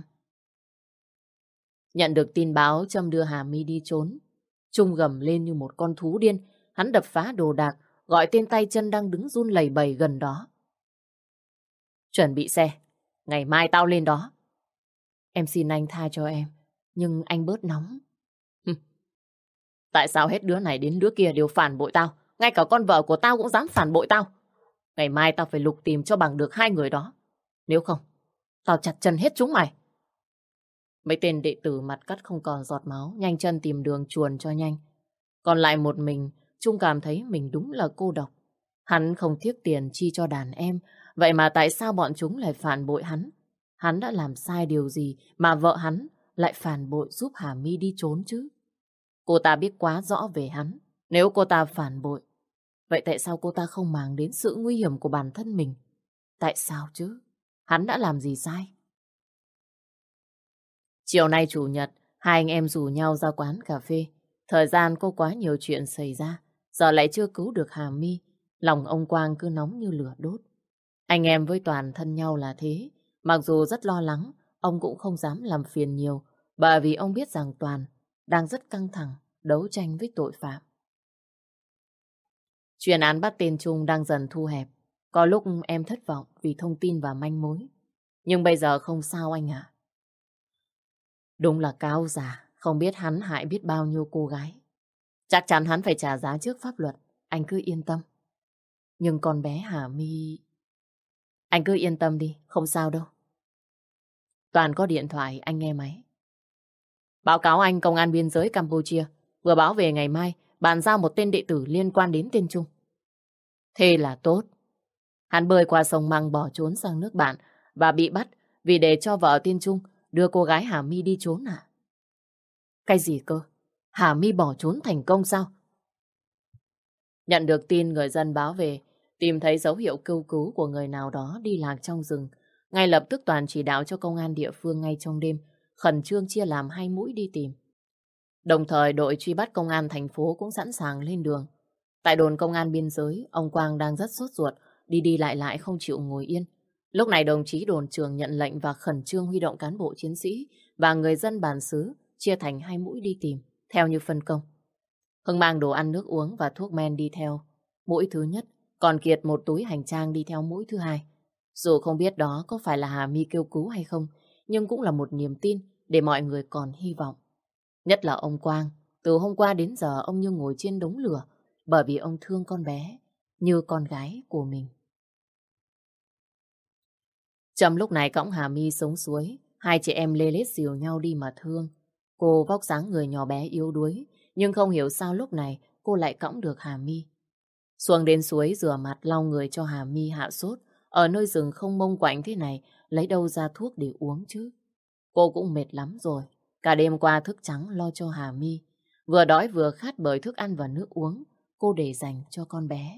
A: Nhận được tin báo Trâm đưa Hà My đi trốn, Trung gầm lên như một con thú điên. Hắn đập phá đồ đạc, gọi tên tay chân đang đứng run lẩy bẩy gần đó. Chuẩn bị xe, ngày mai tao lên đó. Em xin anh tha cho em, nhưng anh bớt nóng. Tại sao hết đứa này đến đứa kia đều phản bội tao? Ngay cả con vợ của tao cũng dám phản bội tao. Ngày mai tao phải lục tìm cho bằng được hai người đó. Nếu không, tao chặt chân hết chúng mày. Mấy tên đệ tử mặt cắt không còn giọt máu, nhanh chân tìm đường chuồn cho nhanh. Còn lại một mình, Trung cảm thấy mình đúng là cô độc. Hắn không tiếc tiền chi cho đàn em, vậy mà tại sao bọn chúng lại phản bội hắn? Hắn đã làm sai điều gì mà vợ hắn lại phản bội giúp Hà My đi trốn chứ? Cô ta biết quá rõ về hắn. Nếu cô ta phản bội, vậy tại sao cô ta không màng đến sự nguy hiểm của bản thân mình? Tại sao chứ? Hắn đã làm gì sai? Chiều nay chủ nhật, hai anh em rủ nhau ra quán cà phê. Thời gian có quá nhiều chuyện xảy ra, giờ lại chưa cứu được Hà My. Lòng ông Quang cứ nóng như lửa đốt. Anh em với Toàn thân nhau là thế. Mặc dù rất lo lắng, ông cũng không dám làm phiền nhiều, bởi vì ông biết rằng Toàn đang rất căng thẳng đấu tranh với tội phạm. Chuyên án bắt tên Trung đang dần thu hẹp. Có lúc em thất vọng vì thông tin và manh mối. Nhưng bây giờ không sao anh ạ. Đúng là cáo già, không biết hắn hại biết bao nhiêu cô gái. Chắc chắn hắn phải trả giá trước pháp luật, anh cứ yên tâm. Nhưng con bé Hà My... Anh cứ yên tâm đi, không sao đâu. Toàn có điện thoại, anh nghe máy. Báo cáo anh, công an biên giới Campuchia vừa báo về ngày mai bàn giao một tên đệ tử liên quan đến tên Trung. Thế là tốt. Hắn bơi qua sông Măng bỏ trốn sang nước bạn và bị bắt vì để cho vợ tên Trung đưa cô gái Hà My đi trốn à? Cái gì cơ? Hà My bỏ trốn thành công sao? Nhận được tin người dân báo về, tìm thấy dấu hiệu kêu cứu của người nào đó đi lạc trong rừng. Ngay lập tức Toàn chỉ đạo cho công an địa phương ngay trong đêm, khẩn trương chia làm hai mũi đi tìm. Đồng thời đội truy bắt công an thành phố cũng sẵn sàng lên đường. Tại đồn công an biên giới, ông Quang đang rất sốt ruột, đi đi lại lại không chịu ngồi yên. Lúc này đồng chí đồn trưởng nhận lệnh và khẩn trương huy động cán bộ chiến sĩ và người dân bản xứ chia thành hai mũi đi tìm, theo như phân công. Hưng mang đồ ăn nước uống và thuốc men đi theo mũi thứ nhất, còn Kiệt một túi hành trang đi theo mũi thứ hai. Dù không biết đó có phải là Hà My kêu cứu hay không, nhưng cũng là một niềm tin để mọi người còn hy vọng. Nhất là ông Quang, từ hôm qua đến giờ ông như ngồi trên đống lửa, bởi vì ông thương con bé như con gái của mình. Trâm lúc này cõng Hà My xuống suối, hai chị em lê lết dìu nhau đi mà thương. Cô vóc dáng người nhỏ bé yếu đuối, nhưng không hiểu sao lúc này cô lại cõng được Hà My. Xuồng đến suối rửa mặt lau người cho Hà My hạ sốt. Ở nơi rừng không mông quạnh thế này, lấy đâu ra thuốc để uống chứ? Cô cũng mệt lắm rồi. Cả đêm qua thức trắng lo cho Hà My. Vừa đói vừa khát bởi thức ăn và nước uống, cô để dành cho con bé.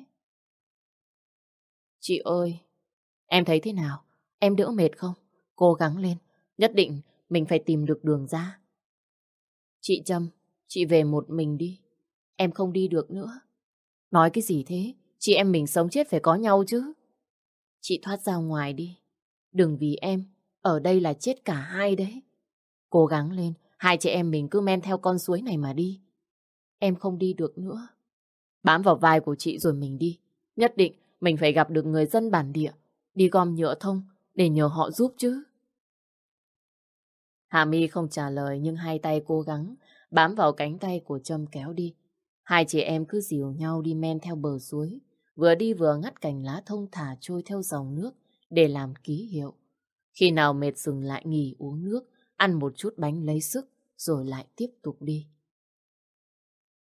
A: Chị ơi, em thấy thế nào? Em đỡ mệt không? Cố gắng lên, nhất định mình phải tìm được đường ra. Chị Trâm, chị về một mình đi. Em không đi được nữa. Nói cái gì thế? Chị em mình sống chết phải có nhau chứ. Chị thoát ra ngoài đi. Đừng vì em, ở đây là chết cả hai đấy. Cố gắng lên, hai chị em mình cứ men theo con suối này mà đi. Em không đi được nữa. Bám vào vai của chị rồi mình đi. Nhất định mình phải gặp được người dân bản địa, đi gom nhựa thông để nhờ họ giúp chứ. Hà My không trả lời nhưng hai tay cố gắng bám vào cánh tay của Trâm kéo đi. Hai chị em cứ dìu nhau đi men theo bờ suối, vừa đi vừa ngắt cành lá thông thả trôi theo dòng nước để làm ký hiệu. Khi nào mệt dừng lại nghỉ uống nước, ăn một chút bánh lấy sức rồi lại tiếp tục đi.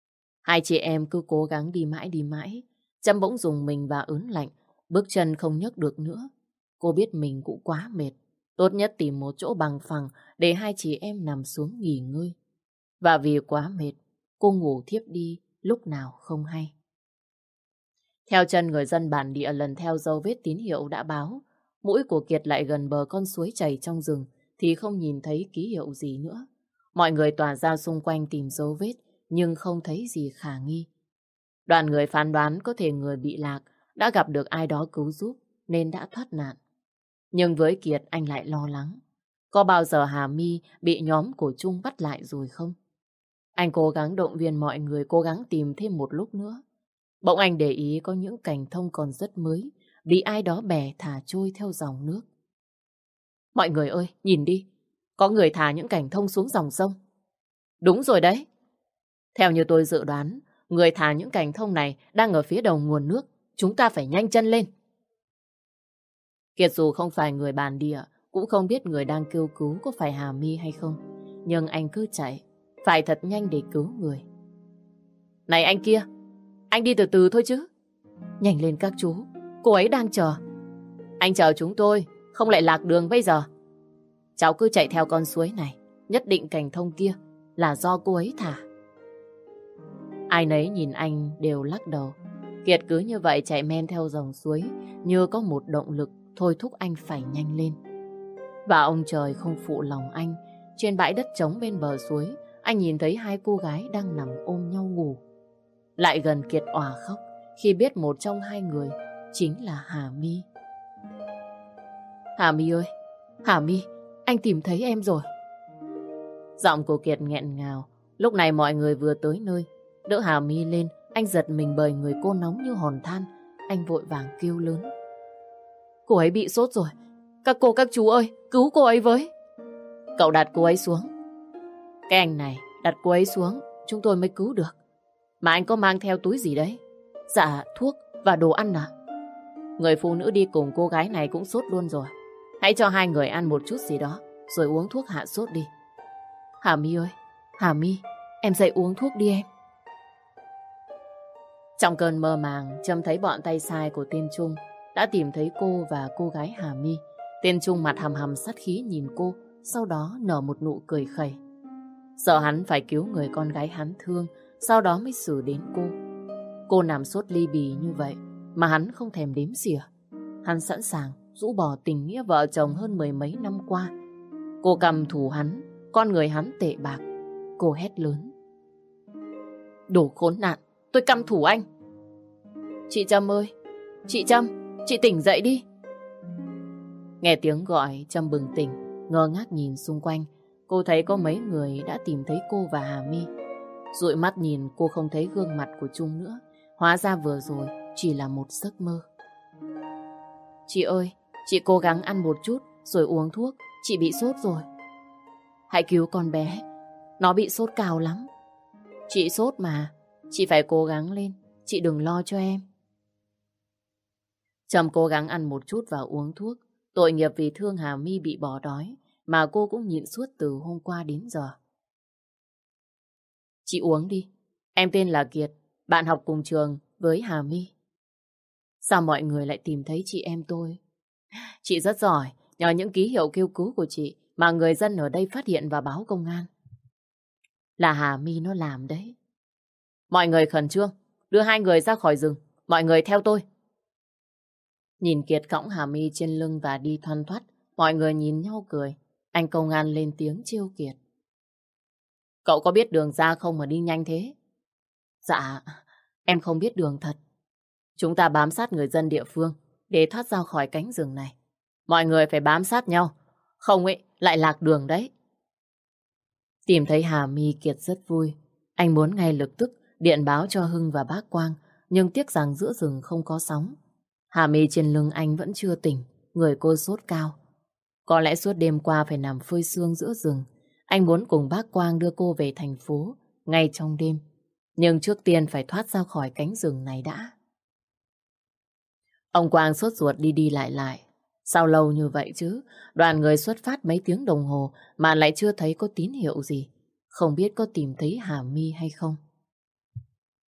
A: Hai chị em cứ cố gắng đi mãi đi mãi. Trâm bỗng dùng mình và ớn lạnh, bước chân không nhấc được nữa. Cô biết mình cũng quá mệt. Tốt nhất tìm một chỗ bằng phẳng để hai chị em nằm xuống nghỉ ngơi. Và vì quá mệt, cô ngủ thiếp đi lúc nào không hay. Theo chân người dân bản địa lần theo dấu vết tín hiệu đã báo, mũi của Kiệt lại gần bờ con suối chảy trong rừng thì không nhìn thấy ký hiệu gì nữa. Mọi người tỏa ra xung quanh tìm dấu vết nhưng không thấy gì khả nghi. Đoàn người phán đoán có thể người bị lạc đã gặp được ai đó cứu giúp nên đã thoát nạn. Nhưng với Kiệt anh lại lo lắng. Có bao giờ Hà My bị nhóm của Trung bắt lại rồi không? Anh cố gắng động viên mọi người cố gắng tìm thêm một lúc nữa. Bỗng anh để ý có những cành thông còn rất mới, bị ai đó bẻ thả trôi theo dòng nước. Mọi người ơi, nhìn đi, có người thả những cành thông xuống dòng sông. Đúng rồi đấy. Theo như tôi dự đoán, người thả những cành thông này đang ở phía đầu nguồn nước. Chúng ta phải nhanh chân lên. Kiệt dù không phải người bản địa, cũng không biết người đang kêu cứu có phải Hà My hay không. Nhưng anh cứ chạy, phải thật nhanh để cứu người. Này anh kia, anh đi từ từ thôi chứ. Nhanh lên các chú, cô ấy đang chờ. Anh chờ chúng tôi, không lại lạc đường bây giờ. Cháu cứ chạy theo con suối này, nhất định cành thông kia là do cô ấy thả. Ai nấy nhìn anh đều lắc đầu. Kiệt cứ như vậy chạy men theo dòng suối, như có một động lực thôi thúc anh phải nhanh lên. Và ông trời không phụ lòng anh. Trên bãi đất trống bên bờ suối, anh nhìn thấy hai cô gái đang nằm ôm nhau ngủ. Lại gần Kiệt òa khóc khi biết một trong hai người chính là Hà My. Hà My ơi, Hà My, anh tìm thấy em rồi. Giọng của Kiệt nghẹn ngào. Lúc này mọi người vừa tới nơi. Đỡ Hà My lên, anh giật mình bởi người cô nóng như hòn than. Anh vội vàng kêu lớn. Cô ấy bị sốt rồi. Các cô các chú ơi, cứu cô ấy với. Cậu đặt cô ấy xuống. Cái anh này, đặt cô ấy xuống, chúng tôi mới cứu được. Mà anh có mang theo túi gì đấy? Dạ, thuốc và đồ ăn à? Người phụ nữ đi cùng cô gái này cũng sốt luôn rồi. Hãy cho hai người ăn một chút gì đó, rồi uống thuốc hạ sốt đi. Hà My ơi, Hà My, em dậy uống thuốc đi em. Trong cơn mơ màng, Trâm thấy bọn tay sai của tên Trung đã tìm thấy cô và cô gái Hà My. Tên Trung mặt hầm hầm sát khí nhìn cô, sau đó nở một nụ cười khẩy. Sợ hắn phải cứu người con gái hắn thương, sau đó mới xử đến cô. Cô nằm sốt ly bì như vậy mà hắn không thèm đếm xỉa. Hắn sẵn sàng rũ bỏ tình nghĩa vợ chồng hơn mười mấy năm qua. Cô cầm thù hắn, con người hắn tệ bạc. Cô hét lớn. Đồ khốn nạn, tôi căm thù anh. Chị Trâm ơi, chị Trâm, chị tỉnh dậy đi. Nghe tiếng gọi, Trâm bừng tỉnh, ngơ ngác nhìn xung quanh. Cô thấy có mấy người đã tìm thấy cô và Hà My. Dụi mắt nhìn cô không thấy gương mặt của Trung nữa. Hóa ra vừa rồi chỉ là một giấc mơ. Chị ơi, chị cố gắng ăn một chút rồi uống thuốc. Chị bị sốt rồi. Hãy cứu con bé, nó bị sốt cao lắm. Chị sốt mà, chị phải cố gắng lên. Chị đừng lo cho em. Trâm cố gắng ăn một chút và uống thuốc. Tội nghiệp vì thương Hà My bị bỏ đói mà cô cũng nhịn suốt từ hôm qua đến giờ. Chị uống đi. Em tên là Kiệt, bạn học cùng trường với Hà My. Sao mọi người lại tìm thấy chị em tôi? Chị rất giỏi, nhờ những ký hiệu kêu cứu của chị mà người dân ở đây phát hiện và báo công an. Là Hà My nó làm đấy. Mọi người khẩn trương, đưa hai người ra khỏi rừng. Mọi người theo tôi. Nhìn Kiệt cõng Hà My trên lưng và đi thoăn thoắt, mọi người nhìn nhau cười. Anh công an lên tiếng trêu Kiệt. Cậu có biết đường ra không mà đi nhanh thế? Dạ, em không biết đường thật. Chúng ta bám sát người dân địa phương để thoát ra khỏi cánh rừng này. Mọi người phải bám sát nhau, không ấy lại lạc đường đấy. Tìm thấy Hà My, Kiệt rất vui. Anh muốn ngay lập tức điện báo cho Hưng và bác Quang, nhưng tiếc rằng giữa rừng không có sóng. Hà My trên lưng anh vẫn chưa tỉnh, người cô sốt cao. Có lẽ suốt đêm qua phải nằm phơi sương giữa rừng. Anh muốn cùng bác Quang đưa cô về thành phố ngay trong đêm. Nhưng trước tiên phải thoát ra khỏi cánh rừng này đã. Ông Quang sốt ruột đi đi lại lại. Sao lâu như vậy chứ? Đoàn người xuất phát mấy tiếng đồng hồ mà lại chưa thấy có tín hiệu gì. Không biết có tìm thấy Hà My hay không?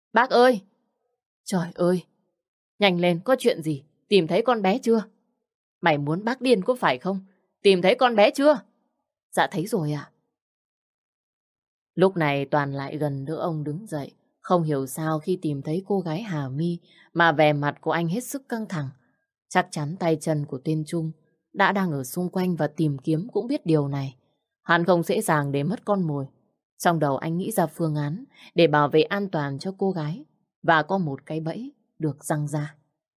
A: Bác ơi! Trời ơi! Nhanh lên, có chuyện gì? Tìm thấy con bé chưa? Mày muốn bác điên có phải không? Tìm thấy con bé chưa? Dạ thấy rồi ạ. Lúc này Toàn lại gần đỡ ông đứng dậy. Không hiểu sao khi tìm thấy cô gái Hà My mà vẻ mặt của anh hết sức căng thẳng. Chắc chắn tay chân của tên Trung đã đang ở xung quanh và tìm kiếm cũng biết điều này. Hắn không dễ dàng để mất con mồi. Trong đầu anh nghĩ ra phương án để bảo vệ an toàn cho cô gái và có một cái bẫy được răng ra.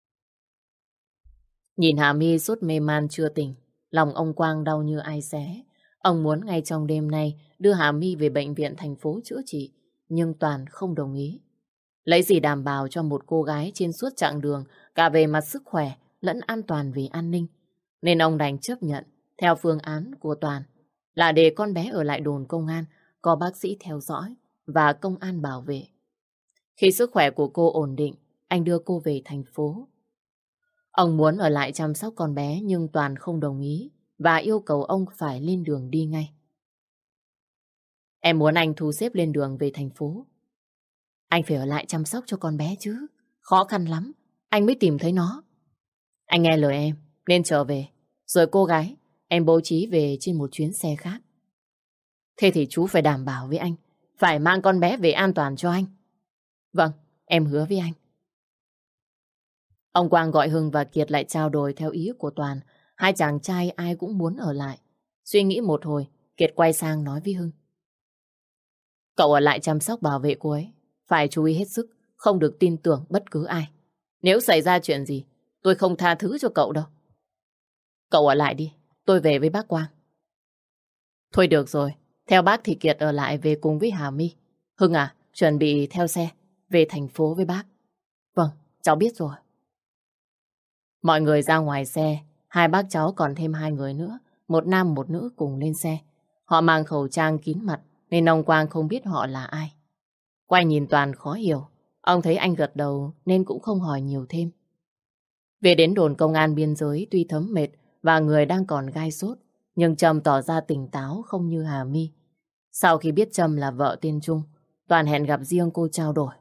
A: Nhìn Hà My sốt mê man chưa tỉnh, lòng ông Quang đau như ai xé. Ông muốn ngay trong đêm nay đưa Hà My về bệnh viện thành phố chữa trị, nhưng Toàn không đồng ý. Lấy gì đảm bảo cho một cô gái trên suốt chặng đường cả về mặt sức khỏe lẫn an toàn về an ninh. Nên ông đành chấp nhận theo phương án của Toàn là để con bé ở lại đồn công an, có bác sĩ theo dõi và công an bảo vệ. Khi sức khỏe của cô ổn định, anh đưa cô về thành phố. Ông muốn ở lại chăm sóc con bé nhưng Toàn không đồng ý và yêu cầu ông phải lên đường đi ngay. Em muốn anh thu xếp lên đường về thành phố. Anh phải ở lại chăm sóc cho con bé chứ. Khó khăn lắm, anh mới tìm thấy nó. Anh nghe lời em, nên trở về. Rồi cô gái, em bố trí về trên một chuyến xe khác. Thế thì chú phải đảm bảo với anh, phải mang con bé về an toàn cho anh. Vâng, em hứa với anh. Ông Quang gọi Hưng và Kiệt lại trao đổi theo ý của Toàn. Hai chàng trai ai cũng muốn ở lại. Suy nghĩ một hồi, Kiệt quay sang nói với Hưng. Cậu ở lại chăm sóc bảo vệ cô ấy. Phải chú ý hết sức, không được tin tưởng bất cứ ai. Nếu xảy ra chuyện gì, tôi không tha thứ cho cậu đâu. Cậu ở lại đi, tôi về với bác Quang. Thôi được rồi, theo bác thì Kiệt ở lại về cùng với Hà My. Hưng à, chuẩn bị theo xe, về thành phố với bác. Vâng, cháu biết rồi. Mọi người ra ngoài xe, hai bác cháu còn thêm hai người nữa, một nam một nữ cùng lên xe. Họ mang khẩu trang kín mặt nên ông Quang không biết họ là ai. Quay nhìn Toàn khó hiểu, ông thấy anh gật đầu nên cũng không hỏi nhiều thêm. Về đến đồn công an biên giới tuy thấm mệt và người đang còn gai sốt, nhưng Trâm tỏ ra tỉnh táo không như Hà My. Sau khi biết Trâm là vợ tên Trung, Toàn hẹn gặp riêng cô trao đổi.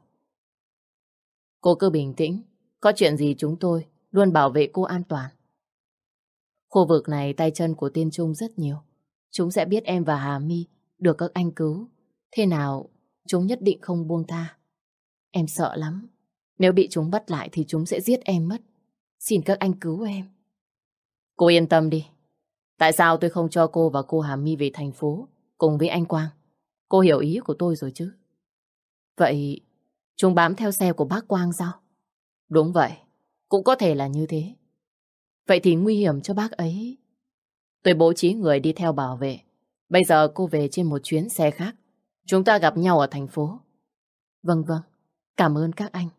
A: Cô cứ bình tĩnh, có chuyện gì chúng tôi luôn bảo vệ cô an toàn. Khu vực này tay chân của tên Trung rất nhiều. Chúng sẽ biết em và Hà My được các anh cứu. Thế nào chúng nhất định không buông tha. Em sợ lắm. Nếu bị chúng bắt lại thì chúng sẽ giết em mất. Xin các anh cứu em. Cô yên tâm đi. Tại sao tôi không cho cô và cô Hà My về thành phố cùng với anh Quang? Cô hiểu ý của tôi rồi chứ? Vậy chúng bám theo xe của bác Quang sao? Đúng vậy. Cũng có thể là như thế. Vậy thì nguy hiểm cho bác ấy. Tôi bố trí người đi theo bảo vệ. Bây giờ cô về trên một chuyến xe khác. Chúng ta gặp nhau ở thành phố. Vâng vâng, cảm ơn các anh.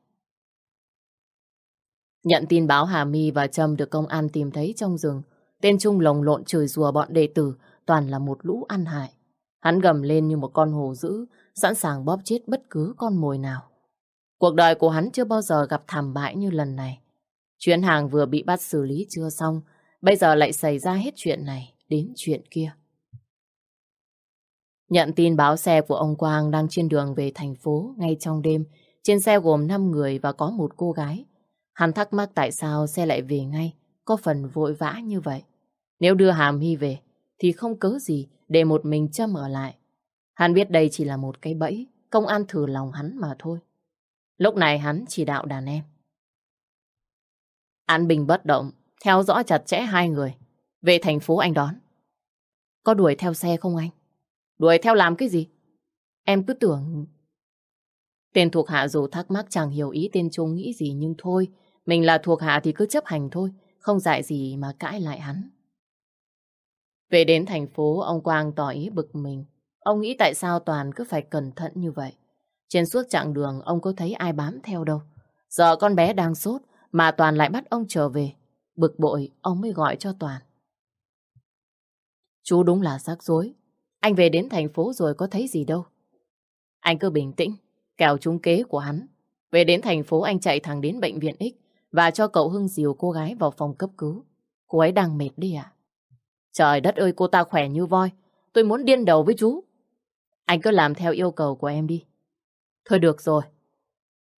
A: Nhận tin báo Hà My và Trâm được công an tìm thấy trong rừng. Tên Trung lồng lộn chửi rủa bọn đệ tử, toàn là một lũ ăn hại. Hắn gầm lên như một con hổ dữ, sẵn sàng bóp chết bất cứ con mồi nào. Cuộc đời của hắn chưa bao giờ gặp thảm bại như lần này. Chuyến hàng vừa bị bắt xử lý chưa xong, bây giờ lại xảy ra hết chuyện này đến chuyện kia. Nhận tin báo xe của ông Quang đang trên đường về thành phố ngay trong đêm. Trên xe gồm năm người và có một cô gái. Hắn thắc mắc tại sao xe lại về ngay, có phần vội vã như vậy. Nếu đưa Hà My về, thì không cớ gì để một mình Trâm ở lại. Hắn biết đây chỉ là một cái bẫy, công an thử lòng hắn mà thôi. Lúc này hắn chỉ đạo đàn em. An bình bất động, theo dõi chặt chẽ hai người. Về thành phố anh đón. Có đuổi theo xe không anh? Đuổi theo làm cái gì? Em cứ tưởng... Tên thuộc hạ dù thắc mắc chẳng hiểu ý tên Trung nghĩ gì nhưng thôi. Mình là thuộc hạ thì cứ chấp hành thôi. Không dại gì mà cãi lại hắn. Về đến thành phố, ông Quang tỏ ý bực mình. Ông nghĩ tại sao Toàn cứ phải cẩn thận như vậy. Trên suốt chặng đường ông có thấy ai bám theo đâu. Giờ con bé đang sốt mà Toàn lại bắt ông trở về. Bực bội, ông mới gọi cho Toàn. Chú đúng là rắc rối. Anh về đến thành phố rồi có thấy gì đâu. Anh cứ bình tĩnh, kẻo trúng kế của hắn. Về đến thành phố anh chạy thẳng đến bệnh viện X và cho cậu Hưng dìu cô gái vào phòng cấp cứu. Cô ấy đang mệt đi à? Trời đất ơi, cô ta khỏe như voi. Tôi muốn điên đầu với chú. Anh cứ làm theo yêu cầu của em đi. Thôi được rồi.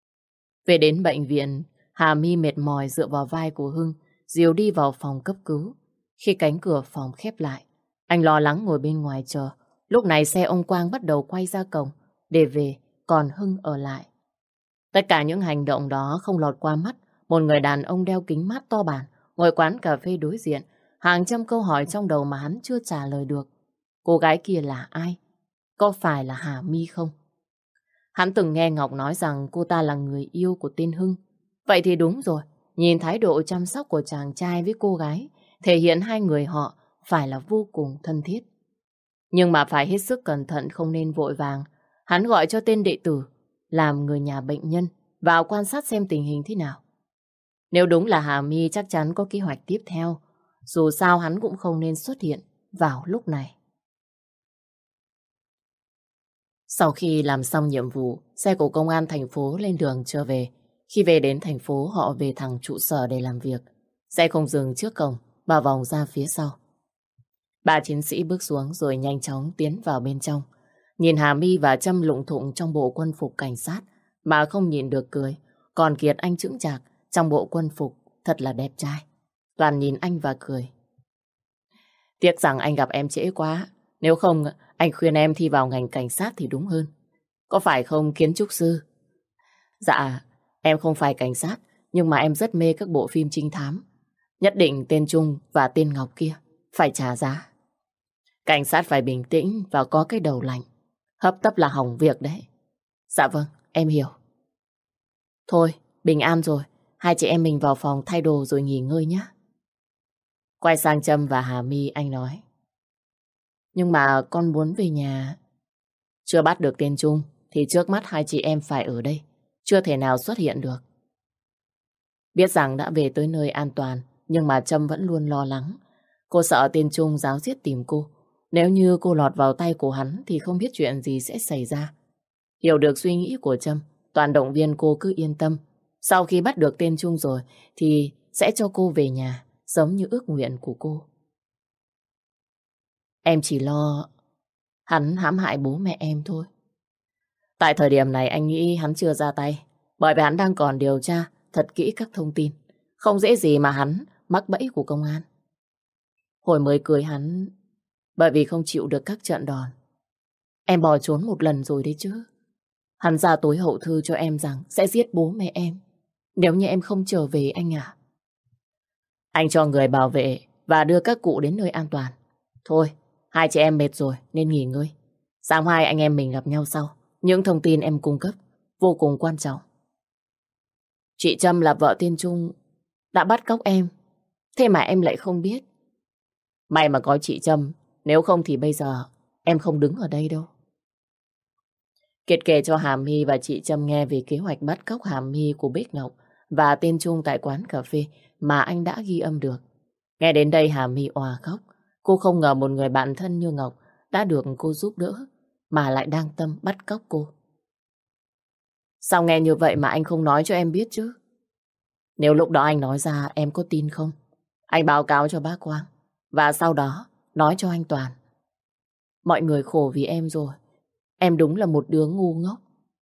A: Về đến bệnh viện, Hà My mệt mỏi dựa vào vai của Hưng, dìu đi vào phòng cấp cứu. Khi cánh cửa phòng khép lại, anh lo lắng ngồi bên ngoài chờ. Lúc này xe ông Quang bắt đầu quay ra cổng để về, còn Hưng ở lại. Tất cả những hành động đó không lọt qua mắt một người đàn ông đeo kính mát to bản, ngồi quán cà phê đối diện. Hàng trăm câu hỏi trong đầu mà hắn chưa trả lời được. Cô gái kia là ai? Có phải là Hà My không? Hắn từng nghe Ngọc nói rằng cô ta là người yêu của tên Hưng. Vậy thì đúng rồi, nhìn thái độ chăm sóc của chàng trai với cô gái, thể hiện hai người họ phải là vô cùng thân thiết. Nhưng mà phải hết sức cẩn thận, không nên vội vàng. Hắn gọi cho tên đệ tử, làm người nhà bệnh nhân, vào quan sát xem tình hình thế nào. Nếu đúng là Hà My chắc chắn có kế hoạch tiếp theo. Dù sao hắn cũng không nên xuất hiện vào lúc này. Sau khi làm xong nhiệm vụ, xe của công an thành phố lên đường trở về. Khi về đến thành phố, họ về thẳng trụ sở để làm việc. Xe không dừng trước cổng, mà vòng ra phía sau. Ba chiến sĩ bước xuống rồi nhanh chóng tiến vào bên trong. Nhìn Hà My và Trâm lụng thụng trong bộ quân phục cảnh sát mà không nhìn được cười. Còn Kiệt anh chững chạc trong bộ quân phục thật là đẹp trai. Toàn nhìn anh và cười. Tiếc rằng anh gặp em trễ quá. Nếu không, anh khuyên em thi vào ngành cảnh sát thì đúng hơn. Có phải không, kiến trúc sư? Dạ, em không phải cảnh sát, nhưng mà em rất mê các bộ phim trinh thám. Nhất định tên Trung và tên Ngọc kia phải trả giá. Cảnh sát phải bình tĩnh và có cái đầu lạnh. Hấp tấp là hỏng việc đấy. Dạ vâng, em hiểu. Thôi, bình an rồi. Hai chị em mình vào phòng thay đồ rồi nghỉ ngơi nhé. Quay sang Trâm và Hà My, anh nói. Nhưng mà con muốn về nhà. Chưa bắt được tên Trung thì trước mắt hai chị em phải ở đây. Chưa thể nào xuất hiện được. Biết rằng đã về tới nơi an toàn, nhưng mà Trâm vẫn luôn lo lắng. Cô sợ tên Trung giáo giết tìm cô. Nếu như cô lọt vào tay của hắn thì không biết chuyện gì sẽ xảy ra. Hiểu được suy nghĩ của Trâm, Toàn động viên cô cứ yên tâm. Sau khi bắt được tên Trung rồi thì sẽ cho cô về nhà, giống như ước nguyện của cô. Em chỉ lo hắn hãm hại bố mẹ em thôi. Tại thời điểm này anh nghĩ hắn chưa ra tay, bởi vì hắn đang còn điều tra thật kỹ các thông tin. Không dễ gì mà hắn mắc bẫy của công an. Hồi mới cưới hắn, bởi vì không chịu được các trận đòn, em bỏ trốn một lần rồi đấy chứ. Hắn ra tối hậu thư cho em rằng sẽ giết bố mẹ em nếu như em không trở về anh à. Anh cho người bảo vệ và đưa các cụ đến nơi an toàn. Thôi, hai chị em mệt rồi nên nghỉ ngơi. Sáng mai anh em mình gặp nhau sau. Những thông tin em cung cấp vô cùng quan trọng. Chị Trâm là vợ tên Trung đã bắt cóc em, thế mà em lại không biết. May mà có chị Trâm, nếu không thì bây giờ em không đứng ở đây đâu. Kiệt kể cho Hà My và chị Trâm nghe về kế hoạch bắt cóc Hà My của Bích Ngọc và tên Trung tại quán cà phê mà anh đã ghi âm được. Nghe đến đây Hà My òa khóc. Cô không ngờ một người bạn thân như Ngọc đã được cô giúp đỡ mà lại đang tâm bắt cóc cô. Sao nghe như vậy mà anh không nói cho em biết chứ? Nếu lúc đó anh nói ra em có tin không? Anh báo cáo cho bác Quang và sau đó nói cho anh Toàn. Mọi người khổ vì em rồi. Em đúng là một đứa ngu ngốc.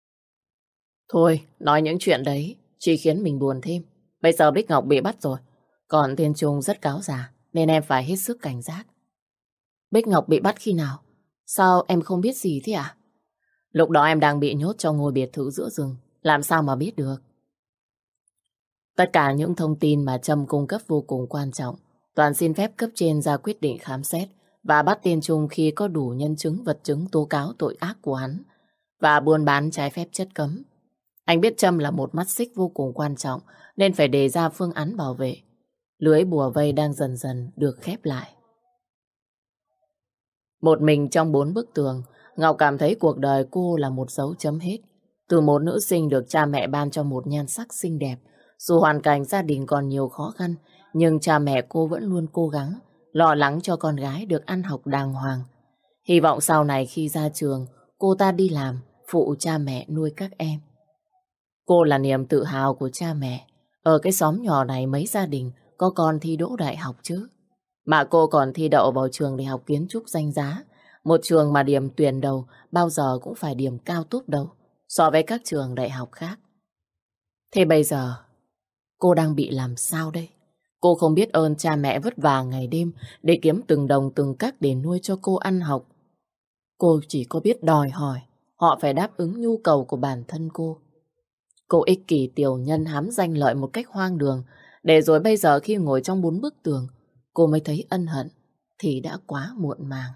A: Thôi, nói những chuyện đấy chỉ khiến mình buồn thêm. Bây giờ Bích Ngọc bị bắt rồi, còn tên Trung rất cáo già nên em phải hết sức cảnh giác. Bích Ngọc bị bắt khi nào? Sao em không biết gì thế ạ? Lúc đó em đang bị nhốt trong ngôi biệt thự giữa rừng, làm sao mà biết được? Tất cả những thông tin mà Trâm cung cấp vô cùng quan trọng. Toàn xin phép cấp trên ra quyết định khám xét và bắt tên Trung khi có đủ nhân chứng vật chứng tố cáo tội ác của hắn và buôn bán trái phép chất cấm. Anh biết Trâm là một mắt xích vô cùng quan trọng nên phải đề ra phương án bảo vệ. Lưới bùa vây đang dần dần được khép lại. Một mình trong bốn bức tường, Ngọc cảm thấy cuộc đời cô là một dấu chấm hết. Từ một nữ sinh được cha mẹ ban cho một nhan sắc xinh đẹp, dù hoàn cảnh gia đình còn nhiều khó khăn, nhưng cha mẹ cô vẫn luôn cố gắng, lo lắng cho con gái được ăn học đàng hoàng. Hy vọng sau này khi ra trường, cô ta đi làm, phụ cha mẹ nuôi các em. Cô là niềm tự hào của cha mẹ. Ở cái xóm nhỏ này mấy gia đình có con thi đỗ đại học chứ. Mà cô còn thi đậu vào trường đại học kiến trúc danh giá. Một trường mà điểm tuyển đầu bao giờ cũng phải điểm cao top đầu so với các trường đại học khác. Thế bây giờ cô đang bị làm sao đây? Cô không biết ơn cha mẹ vất vả ngày đêm để kiếm từng đồng từng cắc để nuôi cho cô ăn học. Cô chỉ có biết đòi hỏi, họ phải đáp ứng nhu cầu của bản thân cô. Cô ích kỷ tiểu nhân hám danh lợi một cách hoang đường, để rồi bây giờ khi ngồi trong bốn bức tường, cô mới thấy ân hận, thì đã quá muộn màng.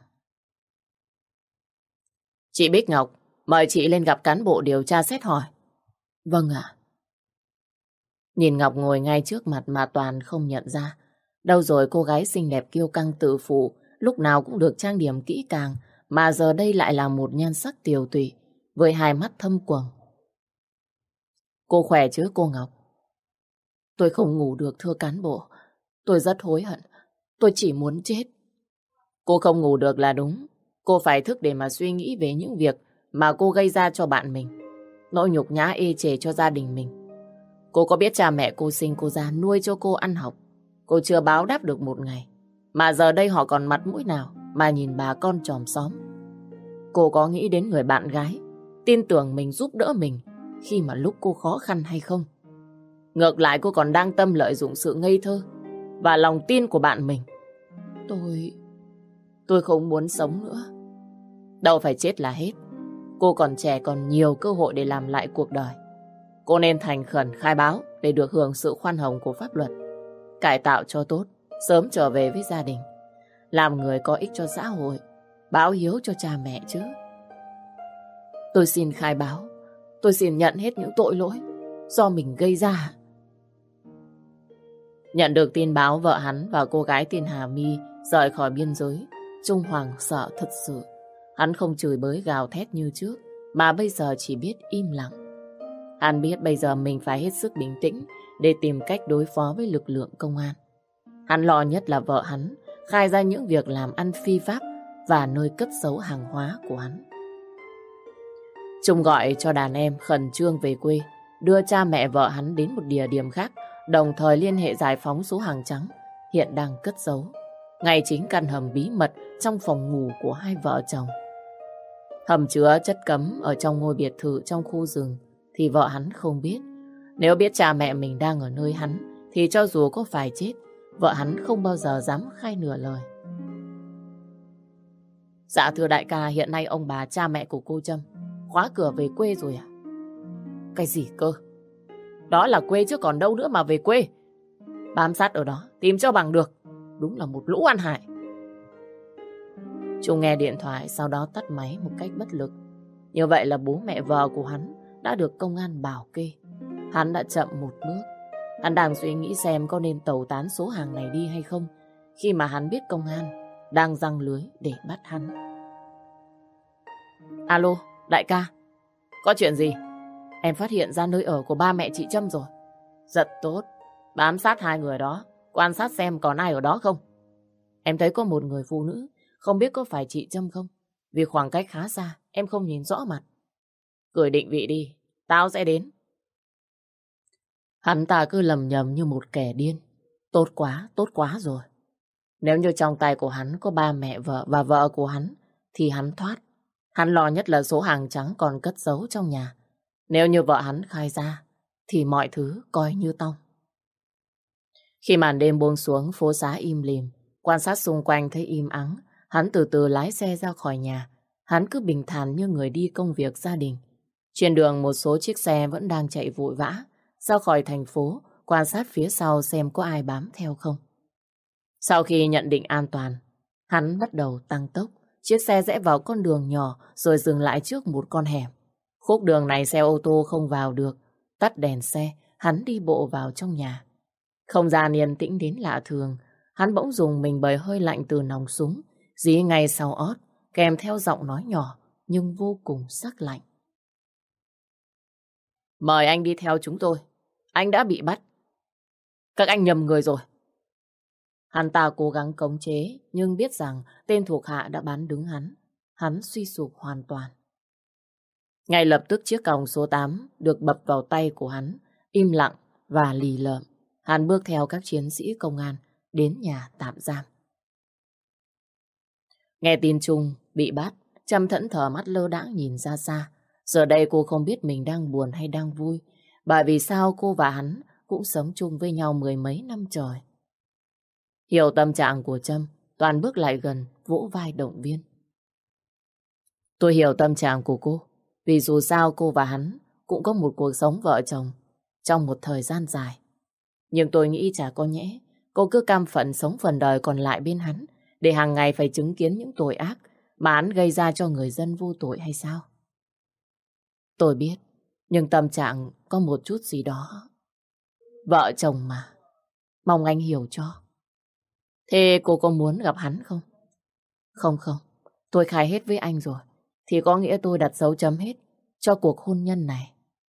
A: Chị Bích Ngọc, mời chị lên gặp cán bộ điều tra xét hỏi. Vâng ạ. Nhìn Ngọc ngồi ngay trước mặt mà Toàn không nhận ra. Đâu rồi cô gái xinh đẹp kiêu căng tự phụ, lúc nào cũng được trang điểm kỹ càng, mà giờ đây lại là một nhan sắc tiều tụy, với hai mắt thâm quầng. Cô khỏe chứ cô Ngọc? Tôi không ngủ được thưa cán bộ. Tôi rất hối hận. Tôi chỉ muốn chết. Cô không ngủ được là đúng. Cô phải thức để mà suy nghĩ về những việc mà cô gây ra cho bạn mình. Nỗi nhục nhã ê chề cho gia đình mình. Cô có biết cha mẹ cô sinh cô ra nuôi cho cô ăn học. Cô chưa báo đáp được một ngày. Mà giờ đây họ còn mặt mũi nào mà nhìn bà con chòm xóm. Cô có nghĩ đến người bạn gái tin tưởng mình giúp đỡ mình khi mà lúc cô khó khăn hay không? Ngược lại cô còn đang tâm lợi dụng sự ngây thơ và lòng tin của bạn mình. Tôi... Tôi không muốn sống nữa. Đâu phải chết là hết. Cô còn trẻ, còn nhiều cơ hội để làm lại cuộc đời. Cô nên thành khẩn khai báo để được hưởng sự khoan hồng của pháp luật. Cải tạo cho tốt, sớm trở về với gia đình. Làm người có ích cho xã hội, báo hiếu cho cha mẹ chứ. Tôi xin khai báo. Tôi xin nhận hết những tội lỗi do mình gây ra. Nhận được tin báo vợ hắn và cô gái tên Hà My rời khỏi biên giới, Trung Hoàng sợ thật sự. Hắn không chửi bới gào thét như trước, mà bây giờ chỉ biết im lặng. Hắn biết bây giờ mình phải hết sức bình tĩnh để tìm cách đối phó với lực lượng công an. Hắn lo nhất là vợ hắn khai ra những việc làm ăn phi pháp và nơi cất giấu hàng hóa của hắn. Trung gọi cho đàn em khẩn trương về quê, đưa cha mẹ vợ hắn đến một địa điểm khác, đồng thời liên hệ giải phóng số hàng trắng hiện đang cất giấu ngay chính căn hầm bí mật trong phòng ngủ của hai vợ chồng. Hầm chứa chất cấm ở trong ngôi biệt thự trong khu rừng thì vợ hắn không biết. Nếu biết cha mẹ mình đang ở nơi hắn thì cho dù có phải chết, vợ hắn không bao giờ dám khai nửa lời. Dạ thưa đại ca, hiện nay ông bà cha mẹ của cô Trâm khóa cửa về quê rồi à? Cái gì cơ? Đó là quê chứ còn đâu nữa mà về quê. Bám sát ở đó, tìm cho bằng được. Đúng là một lũ ăn hại. Trung nghe điện thoại, sau đó tắt máy một cách bất lực. Như vậy là bố mẹ vợ của hắn đã được công an bảo kê. Hắn đã chậm một bước. Hắn đang suy nghĩ xem có nên tẩu tán số hàng này đi hay không, khi mà hắn biết công an đang giăng lưới để bắt hắn. Alo, đại ca. Có chuyện gì? Em phát hiện ra nơi ở của ba mẹ chị Trâm rồi. Rất tốt. Bám sát hai người đó, quan sát xem còn ai ở đó không. Em thấy có một người phụ nữ, không biết có phải chị Trâm không? Vì khoảng cách khá xa, em không nhìn rõ mặt. Gửi định vị đi, tao sẽ đến. Hắn ta cứ lầm nhầm như một kẻ điên. Tốt quá, tốt quá rồi. Nếu như trong tay của hắn có ba mẹ vợ và vợ của hắn, thì hắn thoát. Hắn lo nhất là số hàng trắng còn cất giấu trong nhà. Nếu như vợ hắn khai ra, thì mọi thứ coi như tong. Khi màn đêm buông xuống, phố xá im lìm, quan sát xung quanh thấy im ắng, hắn từ từ lái xe ra khỏi nhà. Hắn cứ bình thản như người đi công việc gia đình. Trên đường một số chiếc xe vẫn đang chạy vội vã, ra khỏi thành phố, quan sát phía sau xem có ai bám theo không. Sau khi nhận định an toàn, hắn bắt đầu tăng tốc. Chiếc xe rẽ vào con đường nhỏ rồi dừng lại trước một con hẻm. Khúc đường này xe ô tô không vào được. Tắt đèn xe, hắn đi bộ vào trong nhà. Không gian yên tĩnh đến lạ thường. Hắn bỗng dùng mình bởi hơi lạnh từ nòng súng dí ngay sau ót, kèm theo giọng nói nhỏ nhưng vô cùng sắc lạnh. Mời anh đi theo chúng tôi. Anh đã bị bắt. Các anh nhầm người rồi. Hắn ta cố gắng khống chế nhưng biết rằng tên thuộc hạ đã bán đứng hắn. Hắn suy sụp hoàn toàn. Ngay lập tức chiếc còng số tám được bập vào tay của hắn, im lặng và lì lợm. Hắn bước theo các chiến sĩ công an đến nhà tạm giam. Nghe tin Trung bị bắt, Trâm thẫn thờ mắt lơ đãng nhìn ra xa. Giờ đây cô không biết mình đang buồn hay đang vui. Bởi vì sao cô và hắn cũng sống chung với nhau mười mấy năm trời. Hiểu tâm trạng của Trâm, Toàn bước lại gần, vỗ vai động viên. Tôi hiểu tâm trạng của cô, vì dù sao cô và hắn cũng có một cuộc sống vợ chồng trong một thời gian dài. Nhưng tôi nghĩ chả có nhẽ cô cứ cam phận sống phần đời còn lại bên hắn để hàng ngày phải chứng kiến những tội ác mà hắn gây ra cho người dân vô tội hay sao? Tôi biết, nhưng tâm trạng có một chút gì đó. Vợ chồng mà, mong anh hiểu cho. Thế cô có muốn gặp hắn không? Không không, tôi khai hết với anh rồi, thì có nghĩa tôi đặt dấu chấm hết cho cuộc hôn nhân này.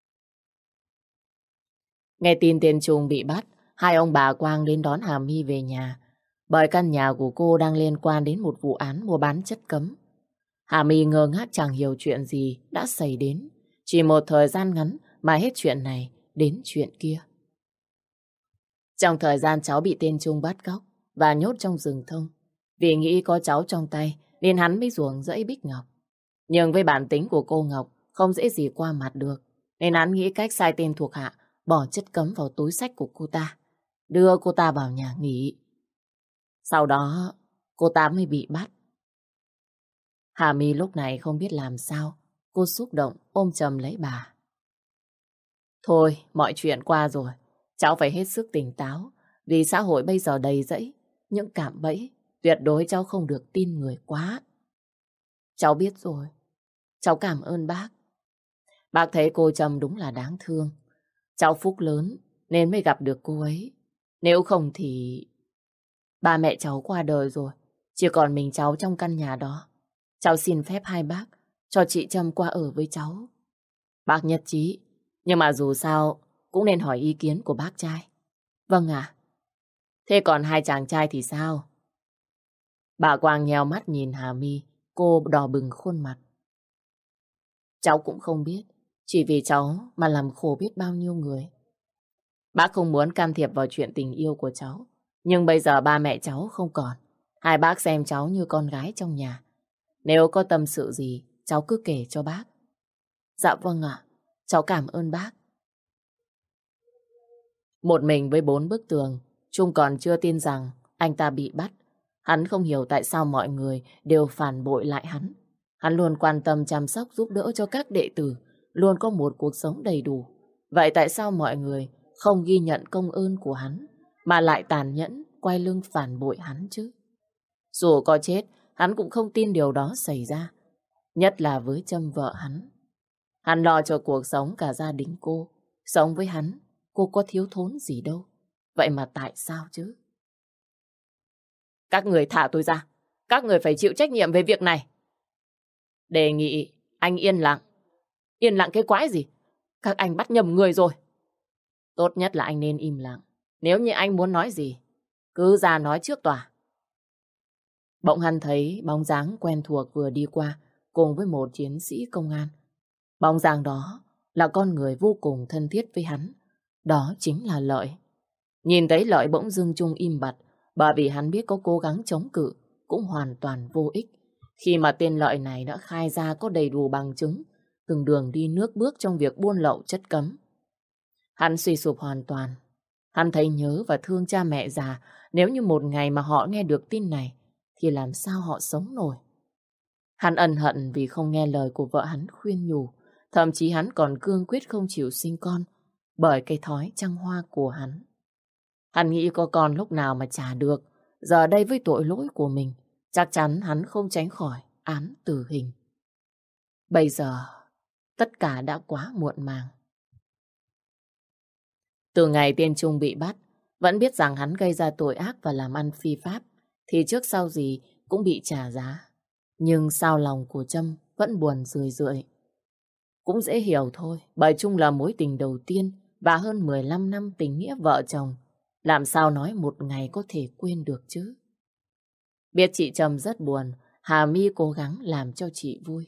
A: Nghe tin Tiên Trung bị bắt, hai ông bà Quang đến đón Hà My về nhà, bởi căn nhà của cô đang liên quan đến một vụ án mua bán chất cấm. Hà My ngơ ngác chẳng hiểu chuyện gì đã xảy đến, chỉ một thời gian ngắn mà hết chuyện này đến chuyện kia. Trong thời gian cháu bị Tiên Trung bắt cóc và nhốt trong rừng thông, vì nghĩ có cháu trong tay nên hắn mới ruồng rẫy Bích Ngọc. Nhưng với bản tính của cô Ngọc không dễ gì qua mặt được, nên hắn nghĩ cách sai tên thuộc hạ bỏ chất cấm vào túi xách của cô ta, đưa cô ta vào nhà nghỉ. Sau đó cô ta mới bị bắt. Hà My lúc này không biết làm sao, cô xúc động ôm chầm lấy bà. Thôi, mọi chuyện qua rồi, cháu phải hết sức tỉnh táo, vì xã hội bây giờ đầy rẫy những cạm bẫy, tuyệt đối cháu không được tin người quá. Cháu biết rồi, cháu cảm ơn bác. Bác thấy cô Trâm đúng là đáng thương. Cháu phúc lớn nên mới gặp được cô ấy. Nếu không thì... Ba mẹ cháu qua đời rồi, chỉ còn mình cháu trong căn nhà đó. Cháu xin phép hai bác cho chị Trâm qua ở với cháu. Bác nhất trí, nhưng mà dù sao cũng nên hỏi ý kiến của bác trai. Vâng ạ. Thế còn hai chàng trai thì sao? Bà Quang nheo mắt nhìn Hà My, cô đỏ bừng khuôn mặt. Cháu cũng không biết, chỉ vì cháu mà làm khổ biết bao nhiêu người. Bác không muốn can thiệp vào chuyện tình yêu của cháu, nhưng bây giờ ba mẹ cháu không còn. Hai bác xem cháu như con gái trong nhà. Nếu có tâm sự gì, cháu cứ kể cho bác. Dạ vâng ạ, cháu cảm ơn bác. Một mình với bốn bức tường, Trung còn chưa tin rằng anh ta bị bắt. Hắn không hiểu tại sao mọi người đều phản bội lại hắn. Hắn luôn quan tâm chăm sóc giúp đỡ cho các đệ tử, luôn có một cuộc sống đầy đủ. Vậy tại sao mọi người không ghi nhận công ơn của hắn, mà lại tàn nhẫn quay lưng phản bội hắn chứ? Dù có chết, hắn cũng không tin điều đó xảy ra. Nhất là với Trâm vợ hắn. Hắn lo cho cuộc sống cả gia đình cô. Sống với hắn, cô có thiếu thốn gì đâu. Vậy mà tại sao chứ? Các người thả tôi ra. Các người phải chịu trách nhiệm về việc này. Đề nghị anh yên lặng. Yên lặng cái quái gì? Các anh bắt nhầm người rồi. Tốt nhất là anh nên im lặng. Nếu như anh muốn nói gì, cứ ra nói trước tòa. Bỗng hắn thấy bóng dáng quen thuộc vừa đi qua cùng với một chiến sĩ công an. Bóng dáng đó là con người vô cùng thân thiết với hắn. Đó chính là Lợi. Nhìn thấy Lợi bỗng dưng Trung im bặt, bởi vì hắn biết có cố gắng chống cự cũng hoàn toàn vô ích. Khi mà tên Lợi này đã khai ra có đầy đủ bằng chứng, từng đường đi nước bước trong việc buôn lậu chất cấm. Hắn suy sụp hoàn toàn. Hắn thấy nhớ và thương cha mẹ già. Nếu như một ngày mà họ nghe được tin này, thì làm sao họ sống nổi? Hắn ân hận vì không nghe lời của vợ hắn khuyên nhủ. Thậm chí hắn còn cương quyết không chịu sinh con bởi cái thói trăng hoa của hắn. Hắn nghĩ có con lúc nào mà trả được. Giờ đây với tội lỗi của mình, chắc chắn hắn không tránh khỏi án tử hình. Bây giờ, tất cả đã quá muộn màng. Từ ngày Tiên Trung bị bắt, vẫn biết rằng hắn gây ra tội ác và làm ăn phi pháp, thì trước sau gì cũng bị trả giá. Nhưng sao lòng của Trâm vẫn buồn rười rượi. Cũng dễ hiểu thôi, bởi Trung là mối tình đầu tiên và hơn mười lăm năm tình nghĩa vợ chồng. Làm sao nói một ngày có thể quên được chứ? Biết chị Trâm rất buồn, Hà My cố gắng làm cho chị vui.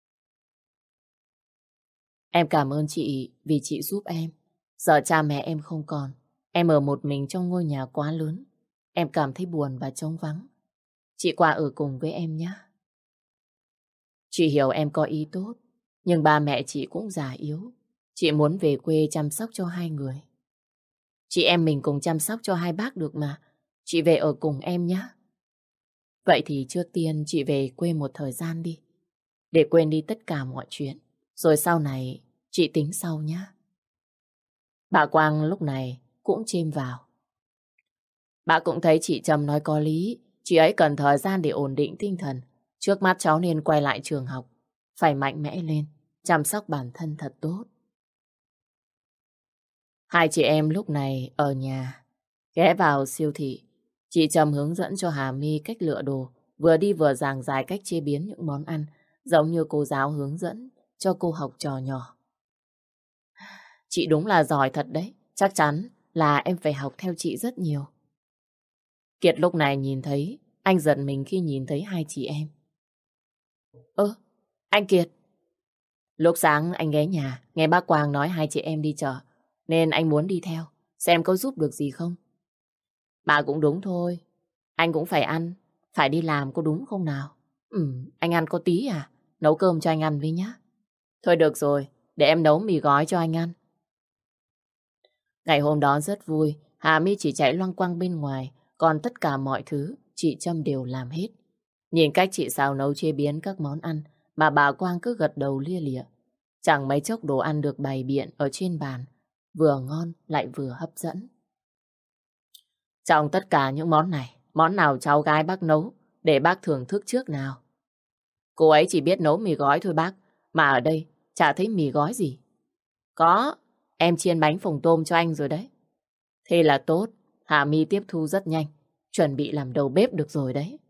A: Em cảm ơn chị vì chị giúp em. Giờ cha mẹ em không còn, em ở một mình trong ngôi nhà quá lớn. Em cảm thấy buồn và trống vắng. Chị qua ở cùng với em nhé. Chị hiểu em có ý tốt, nhưng ba mẹ chị cũng già yếu. Chị muốn về quê chăm sóc cho hai người. Chị em mình cùng chăm sóc cho hai bác được mà. Chị về ở cùng em nhé. Vậy thì trước tiên chị về quê một thời gian đi. Để quên đi tất cả mọi chuyện. Rồi sau này chị tính sau nhé. Bà Quang lúc này cũng chêm vào. Bà cũng thấy chị Trâm nói có lý. Chị ấy cần thời gian để ổn định tinh thần. Trước mắt cháu nên quay lại trường học. Phải mạnh mẽ lên. Chăm sóc bản thân thật tốt. Hai chị em lúc này ở nhà. Ghé vào siêu thị. Chị Trâm hướng dẫn cho Hà My cách lựa đồ. Vừa đi vừa giảng giải cách chế biến những món ăn. Giống như cô giáo hướng dẫn cho cô học trò nhỏ. Chị đúng là giỏi thật đấy. Chắc chắn là em phải học theo chị rất nhiều. Kiệt lúc này nhìn thấy, anh giật mình khi nhìn thấy hai chị em. Ơ, anh Kiệt. Lúc sáng anh ghé nhà, nghe bác Quang nói hai chị em đi chợ, nên anh muốn đi theo, xem có giúp được gì không. Bà cũng đúng thôi, anh cũng phải ăn, phải đi làm có đúng không nào? Ừ, anh ăn có tí à? Nấu cơm cho anh ăn với nhá. Thôi được rồi, để em nấu mì gói cho anh ăn. Ngày hôm đó rất vui, Hà My chỉ chạy loanh quanh bên ngoài, còn tất cả mọi thứ chị Trâm đều làm hết. Nhìn cách chị xào nấu chế biến các món ăn mà bà Quang cứ gật đầu lia lịa. Chẳng mấy chốc đồ ăn được bày biện ở trên bàn, vừa ngon lại vừa hấp dẫn. Trong tất cả những món này, món nào cháu gái bác nấu để bác thưởng thức trước nào? Cô ấy chỉ biết nấu mì gói thôi bác, mà ở đây chả thấy mì gói gì. Có, em chiên bánh phồng tôm cho anh rồi đấy. Thế là tốt, Hà My tiếp thu rất nhanh, chuẩn bị làm đầu bếp được rồi đấy.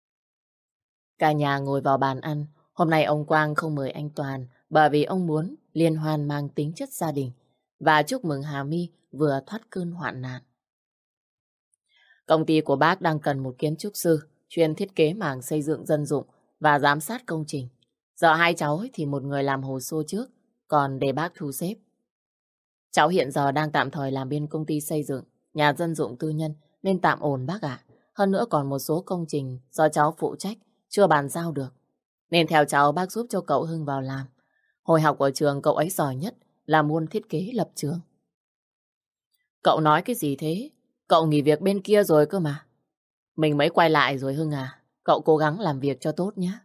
A: Cả nhà ngồi vào bàn ăn, hôm nay ông Quang không mời anh Toàn bởi vì ông muốn liên hoan mang tính chất gia đình và chúc mừng Hà My vừa thoát cơn hoạn nạn. Công ty của bác đang cần một kiến trúc sư chuyên thiết kế mảng xây dựng dân dụng và giám sát công trình. Giờ hai cháu ấy thì một người làm hồ sơ trước, còn để bác thu xếp. Cháu hiện giờ đang tạm thời làm bên công ty xây dựng, nhà dân dụng tư nhân nên tạm ổn bác ạ. Hơn nữa còn một số công trình do cháu phụ trách chưa bàn giao được. Nên theo cháu bác giúp cho cậu Hưng vào làm. Hồi học ở trường cậu ấy giỏi nhất là môn thiết kế lập trường. Cậu nói cái gì thế? Cậu nghỉ việc bên kia rồi cơ mà. Mình mới quay lại rồi Hưng à. Cậu cố gắng làm việc cho tốt nhé.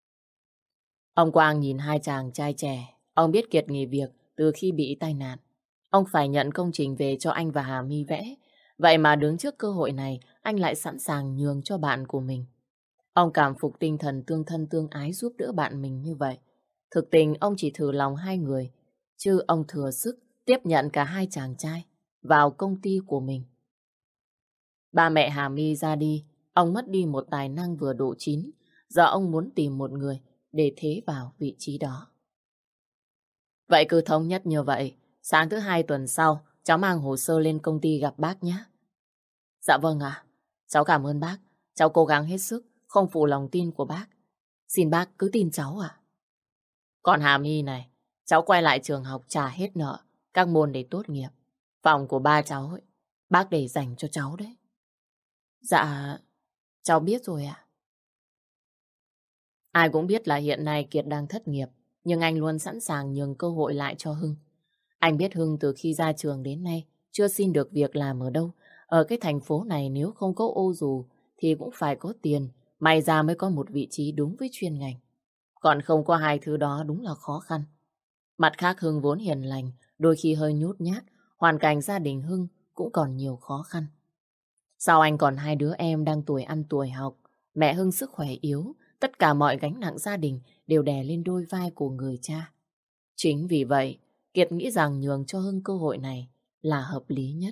A: Ông Quang nhìn hai chàng trai trẻ. Ông biết Kiệt nghỉ việc từ khi bị tai nạn. Ông phải nhận công trình về cho anh và Hà My vẽ. Vậy mà đứng trước cơ hội này, anh lại sẵn sàng nhường cho bạn của mình. Ông cảm phục tinh thần tương thân tương ái giúp đỡ bạn mình như vậy. Thực tình ông chỉ thử lòng hai người, chứ ông thừa sức tiếp nhận cả hai chàng trai vào công ty của mình. Ba mẹ Hà My ra đi, ông mất đi một tài năng vừa độ chín. Giờ ông muốn tìm một người để thế vào vị trí đó. Vậy cứ thống nhất như vậy. Sáng thứ hai tuần sau, cháu mang hồ sơ lên công ty gặp bác nhé. Dạ vâng ạ. Cháu cảm ơn bác. Cháu cố gắng hết sức, không phụ lòng tin của bác. Xin bác cứ tin cháu ạ. Còn Hà My này, cháu quay lại trường học trả hết nợ, các môn để tốt nghiệp. Phòng của ba cháu ấy, bác để dành cho cháu đấy. Dạ, cháu biết rồi ạ. Ai cũng biết là hiện nay Kiệt đang thất nghiệp, nhưng anh luôn sẵn sàng nhường cơ hội lại cho Hưng. Anh biết Hưng từ khi ra trường đến nay chưa xin được việc làm ở đâu. Ở cái thành phố này nếu không có ô dù thì cũng phải có tiền, may ra mới có một vị trí đúng với chuyên ngành. Còn không có hai thứ đó đúng là khó khăn. Mặt khác Hưng vốn hiền lành, đôi khi hơi nhút nhát, hoàn cảnh gia đình Hưng cũng còn nhiều khó khăn. Sau anh còn hai đứa em đang tuổi ăn tuổi học, mẹ Hưng sức khỏe yếu, tất cả mọi gánh nặng gia đình đều đè lên đôi vai của người cha. Chính vì vậy, Kiệt nghĩ rằng nhường cho Hưng cơ hội này là hợp lý nhất.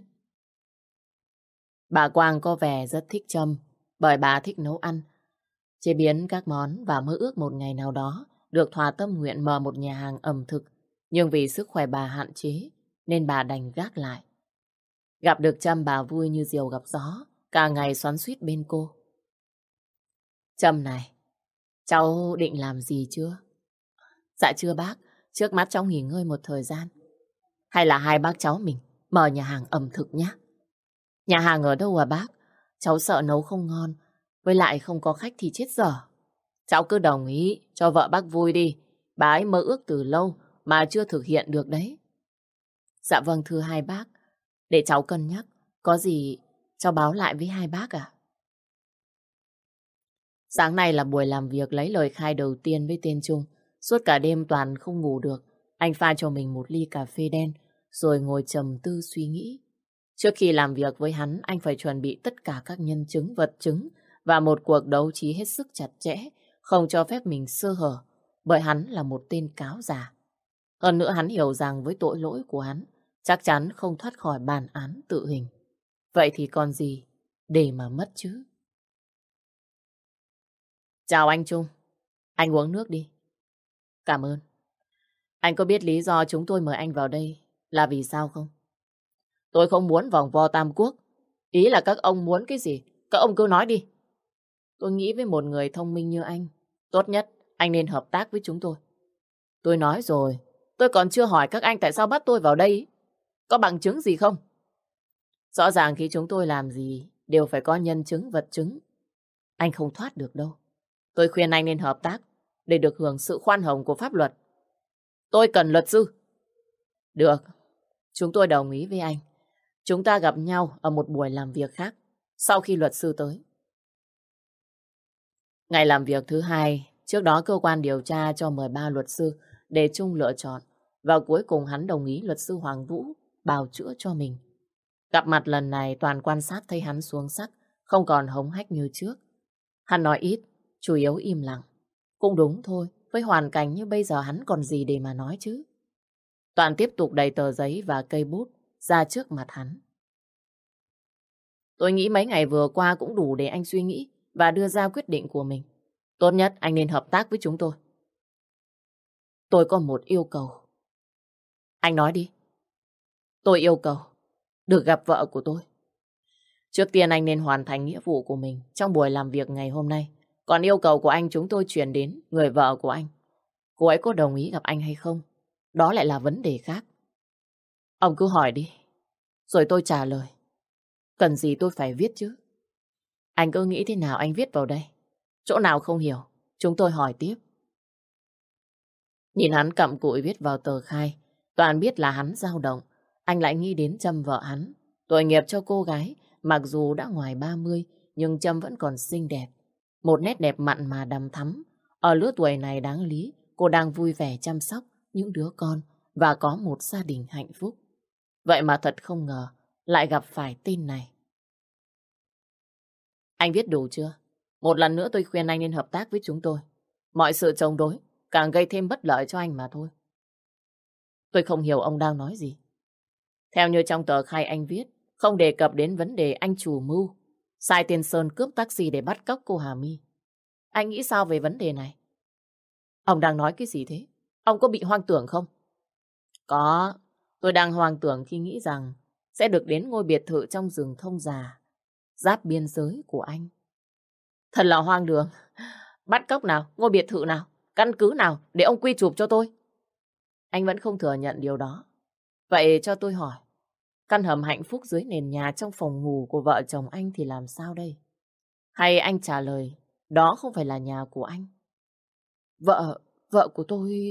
A: Bà Quang có vẻ rất thích Trâm, bởi bà thích nấu ăn, chế biến các món và mơ ước một ngày nào đó được thỏa tâm nguyện mở một nhà hàng ẩm thực. Nhưng vì sức khỏe bà hạn chế nên bà đành gác lại. Gặp được Trâm bà vui như diều gặp gió, cả ngày xoắn xuýt bên cô. Trâm này, cháu định làm gì chưa? Dạ chưa bác, trước mắt cháu nghỉ ngơi một thời gian. Hay là hai bác cháu mình mở nhà hàng ẩm thực nhé. Nhà hàng ở đâu à bác? Cháu sợ nấu không ngon, với lại không có khách thì chết dở. Cháu cứ đồng ý cho vợ bác vui đi. Bà ấy mơ ước từ lâu mà chưa thực hiện được đấy. Dạ vâng thưa hai bác. Để cháu cân nhắc. Có gì cháu báo lại với hai bác à? Sáng nay là buổi làm việc lấy lời khai đầu tiên với tên Trung. Suốt cả đêm Toàn không ngủ được. Anh pha cho mình một ly cà phê đen, rồi ngồi trầm tư suy nghĩ. Trước khi làm việc với hắn, anh phải chuẩn bị tất cả các nhân chứng, vật chứng và một cuộc đấu trí hết sức chặt chẽ, không cho phép mình sơ hở, bởi hắn là một tên cáo già. Hơn nữa hắn hiểu rằng với tội lỗi của hắn, chắc chắn không thoát khỏi bản án tử hình. Vậy thì còn gì để mà mất chứ? Chào anh Trung, anh uống nước đi. Cảm ơn. Anh có biết lý do chúng tôi mời anh vào đây là vì sao không? Tôi không muốn vòng vo Tam Quốc. Ý là các ông muốn cái gì? Các ông cứ nói đi. Tôi nghĩ với một người thông minh như anh, tốt nhất anh nên hợp tác với chúng tôi. Tôi nói rồi, tôi còn chưa hỏi các anh tại sao bắt tôi vào đây. Có bằng chứng gì không? Rõ ràng khi chúng tôi làm gì đều phải có nhân chứng, vật chứng. Anh không thoát được đâu. Tôi khuyên anh nên hợp tác để được hưởng sự khoan hồng của pháp luật. Tôi cần luật sư. Được, chúng tôi đồng ý với anh. Chúng ta gặp nhau ở một buổi làm việc khác sau khi luật sư tới. Ngày làm việc thứ hai, trước đó cơ quan điều tra cho mời ba luật sư để Trung lựa chọn. Và cuối cùng hắn đồng ý luật sư Hoàng Vũ bào chữa cho mình. Gặp mặt lần này Toàn quan sát thấy hắn xuống sắc, không còn hống hách như trước. Hắn nói ít, chủ yếu im lặng. Cũng đúng thôi, với hoàn cảnh như bây giờ hắn còn gì để mà nói chứ. Toàn tiếp tục đầy tờ giấy và cây bút ra trước mặt hắn. Tôi nghĩ mấy ngày vừa qua cũng đủ để anh suy nghĩ và đưa ra quyết định của mình. Tốt nhất anh nên hợp tác với chúng tôi. Tôi có một yêu cầu. Anh nói đi. Tôi yêu cầu được gặp vợ của tôi. Trước tiên anh nên hoàn thành nghĩa vụ của mình trong buổi làm việc ngày hôm nay. Còn yêu cầu của anh chúng tôi chuyển đến người vợ của anh. Cô ấy có đồng ý gặp anh hay không? Đó lại là vấn đề khác. Ông cứ hỏi đi, rồi tôi trả lời. Cần gì tôi phải viết chứ? Anh cứ nghĩ thế nào anh viết vào đây. Chỗ nào không hiểu, chúng tôi hỏi tiếp. Nhìn hắn cặm cụi viết vào tờ khai, Toàn biết là hắn dao động. Anh lại nghĩ đến Trâm vợ hắn. Tội nghiệp cho cô gái, mặc dù đã ngoài ba mươi, nhưng Trâm vẫn còn xinh đẹp. Một nét đẹp mặn mà đằm thắm. Ở lứa tuổi này đáng lý, cô đang vui vẻ chăm sóc những đứa con và có một gia đình hạnh phúc. Vậy mà thật không ngờ, lại gặp phải tin này. Anh viết đủ chưa? Một lần nữa tôi khuyên anh nên hợp tác với chúng tôi. Mọi sự chống đối càng gây thêm bất lợi cho anh mà thôi. Tôi không hiểu ông đang nói gì. Theo như trong tờ khai anh viết, không đề cập đến vấn đề anh chủ mưu sai tiền Sơn cướp taxi để bắt cóc cô Hà My. Anh nghĩ sao về vấn đề này? Ông đang nói cái gì thế? Ông có bị hoang tưởng không? Có, tôi đang hoang tưởng khi nghĩ rằng sẽ được đến ngôi biệt thự trong rừng thông già, giáp biên giới của anh. Thật là hoang đường. Bắt cóc nào? Ngôi biệt thự nào? Căn cứ nào? Để ông quy chụp cho tôi. Anh vẫn không thừa nhận điều đó. Vậy cho tôi hỏi, căn hầm hạnh phúc dưới nền nhà trong phòng ngủ của vợ chồng anh thì làm sao đây? Hay anh trả lời, đó không phải là nhà của anh? Vợ, vợ của tôi...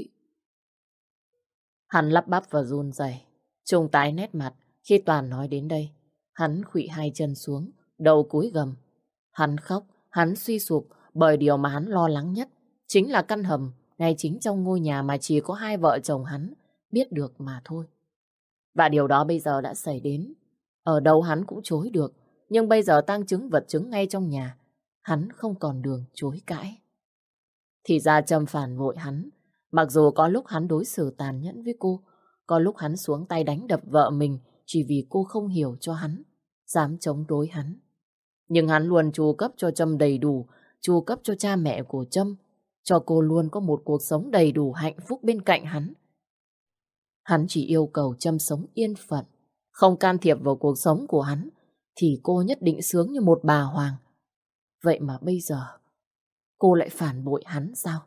A: Hắn lắp bắp và run rẩy. Trung tái nét mặt khi Toàn nói đến đây. Hắn khuỵu hai chân xuống, đầu cúi gằm. Hắn khóc, hắn suy sụp bởi điều mà hắn lo lắng nhất chính là căn hầm ngay chính trong ngôi nhà mà chỉ có hai vợ chồng hắn biết được mà thôi. Và điều đó bây giờ đã xảy đến. Ở đâu hắn cũng chối được, nhưng bây giờ tang chứng vật chứng ngay trong nhà, hắn không còn đường chối cãi. Thì ra Trâm phản bội hắn. Mặc dù có lúc hắn đối xử tàn nhẫn với cô, có lúc hắn xuống tay đánh đập vợ mình chỉ vì cô không hiểu cho hắn, dám chống đối hắn. Nhưng hắn luôn chu cấp cho Trâm đầy đủ, chu cấp cho cha mẹ của Trâm, cho cô luôn có một cuộc sống đầy đủ hạnh phúc bên cạnh hắn. Hắn chỉ yêu cầu Trâm sống yên phận, không can thiệp vào cuộc sống của hắn, thì cô nhất định sướng như một bà hoàng. Vậy mà bây giờ, cô lại phản bội hắn sao?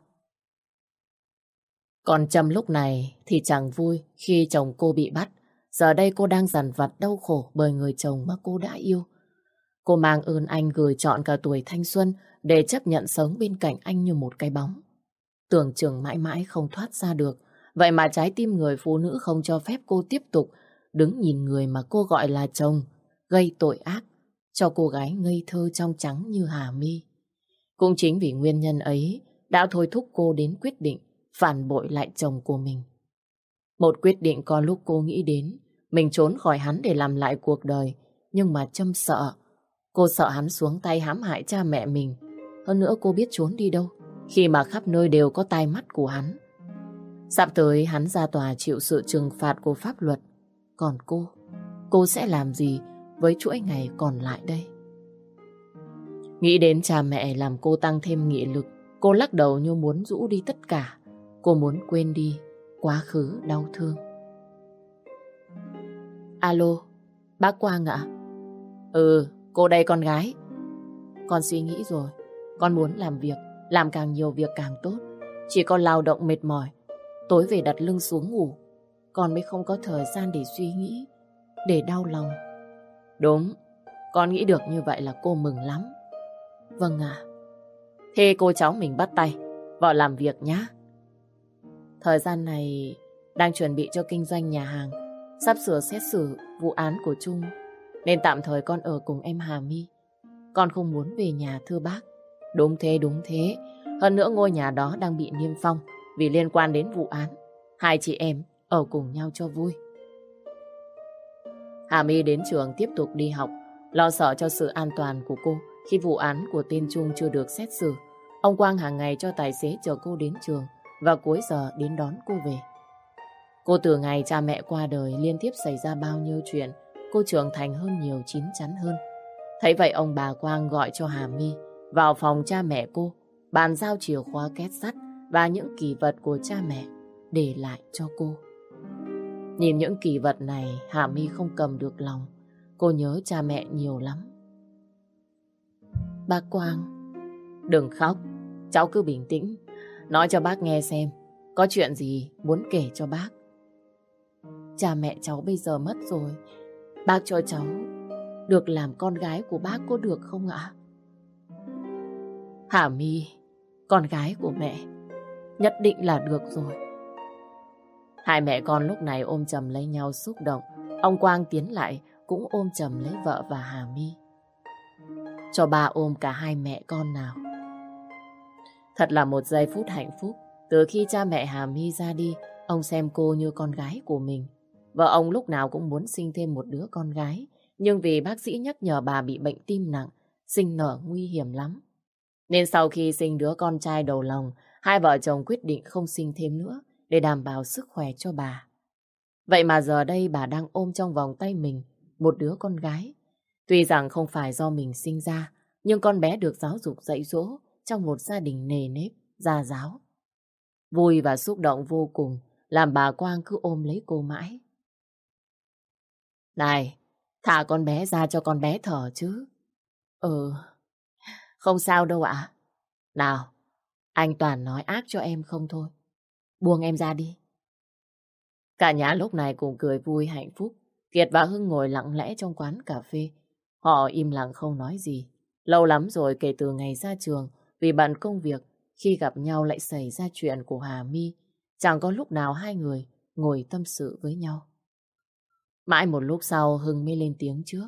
A: Còn Trâm lúc này thì chẳng vui khi chồng cô bị bắt. Giờ đây cô đang dằn vặt đau khổ bởi người chồng mà cô đã yêu. Cô mang ơn anh gửi trọn cả tuổi thanh xuân để chấp nhận sống bên cạnh anh như một cái bóng. Tưởng chừng mãi mãi không thoát ra được. Vậy mà trái tim người phụ nữ không cho phép cô tiếp tục đứng nhìn người mà cô gọi là chồng, gây tội ác cho cô gái ngây thơ trong trắng như Hà My. Cũng chính vì nguyên nhân ấy đã thôi thúc cô đến quyết định phản bội lại chồng của mình. Một quyết định có lúc cô nghĩ đến mình trốn khỏi hắn để làm lại cuộc đời, nhưng mà Trâm sợ. Cô sợ hắn xuống tay hãm hại cha mẹ mình. Hơn nữa cô biết trốn đi đâu khi mà khắp nơi đều có tai mắt của hắn. Sắp tới hắn ra tòa chịu sự trừng phạt của pháp luật. Còn cô, cô sẽ làm gì với chuỗi ngày còn lại đây? Nghĩ đến cha mẹ làm cô tăng thêm nghị lực. Cô lắc đầu như muốn rũ đi tất cả. Cô muốn quên đi quá khứ đau thương. Alo, bác Quang ạ? Ừ, cô đây con gái. Con suy nghĩ rồi. Con muốn làm việc, làm càng nhiều việc càng tốt. Chỉ có lao động mệt mỏi, tối về đặt lưng xuống ngủ, con mới không có thời gian để suy nghĩ, để đau lòng. Đúng, con nghĩ được như vậy là cô mừng lắm. Vâng ạ. Thế cô cháu mình bắt tay vào làm việc nhé. Thời gian này đang chuẩn bị cho kinh doanh nhà hàng, sắp sửa xét xử vụ án của Trung, nên tạm thời con ở cùng em Hà My. Con không muốn về nhà thưa bác. Đúng thế, đúng thế. Hơn nữa ngôi nhà đó đang bị niêm phong vì liên quan đến vụ án. Hai chị em ở cùng nhau cho vui. Hà My đến trường tiếp tục đi học, lo sợ cho sự an toàn của cô khi vụ án của tên Trung chưa được xét xử. Ông Quang hàng ngày cho tài xế chở cô đến trường và cuối giờ đến đón cô về. Cô từ ngày cha mẹ qua đời liên tiếp xảy ra bao nhiêu chuyện, cô trưởng thành hơn nhiều, chín chắn hơn. Thấy vậy ông bà Quang gọi cho Hà My vào phòng cha mẹ cô, bàn giao chìa khóa két sắt và những kỷ vật của cha mẹ để lại cho cô. Nhìn những kỷ vật này, Hà My không cầm được lòng. Cô nhớ cha mẹ nhiều lắm. Bác Quang, đừng khóc, cháu cứ bình tĩnh, nói cho bác nghe xem, có chuyện gì muốn kể cho bác. Cha mẹ cháu bây giờ mất rồi, bác cho cháu được làm con gái của bác có được không ạ? Hà My, con gái của mẹ, nhất định là được rồi. Hai mẹ con lúc này ôm chầm lấy nhau xúc động. Ông Quang tiến lại cũng ôm chầm lấy vợ và Hà My. Cho bà ôm cả hai mẹ con nào. Thật là một giây phút hạnh phúc. Từ khi cha mẹ Hà My ra đi, ông xem cô như con gái của mình. Vợ ông lúc nào cũng muốn sinh thêm một đứa con gái, nhưng vì bác sĩ nhắc nhở bà bị bệnh tim nặng, sinh nở nguy hiểm lắm. Nên sau khi sinh đứa con trai đầu lòng, hai vợ chồng quyết định không sinh thêm nữa để đảm bảo sức khỏe cho bà. Vậy mà giờ đây bà đang ôm trong vòng tay mình một đứa con gái. Tuy rằng không phải do mình sinh ra, nhưng con bé được giáo dục dạy dỗ trong một gia đình nề nếp, gia giáo. Vui và xúc động vô cùng, làm bà Quang cứ ôm lấy cô mãi. Này, thả con bé ra cho con bé thở chứ. Ừ, không sao đâu ạ. Nào, anh toàn nói ác cho em không thôi. Buông em ra đi. Cả nhà lúc này cùng cười vui hạnh phúc. Kiệt và Hưng ngồi lặng lẽ trong quán cà phê. Họ im lặng không nói gì. Lâu lắm rồi kể từ ngày ra trường, vì bận công việc, khi gặp nhau lại xảy ra chuyện của Hà My. Chẳng có lúc nào hai người ngồi tâm sự với nhau. Mãi một lúc sau Hưng mới lên tiếng trước.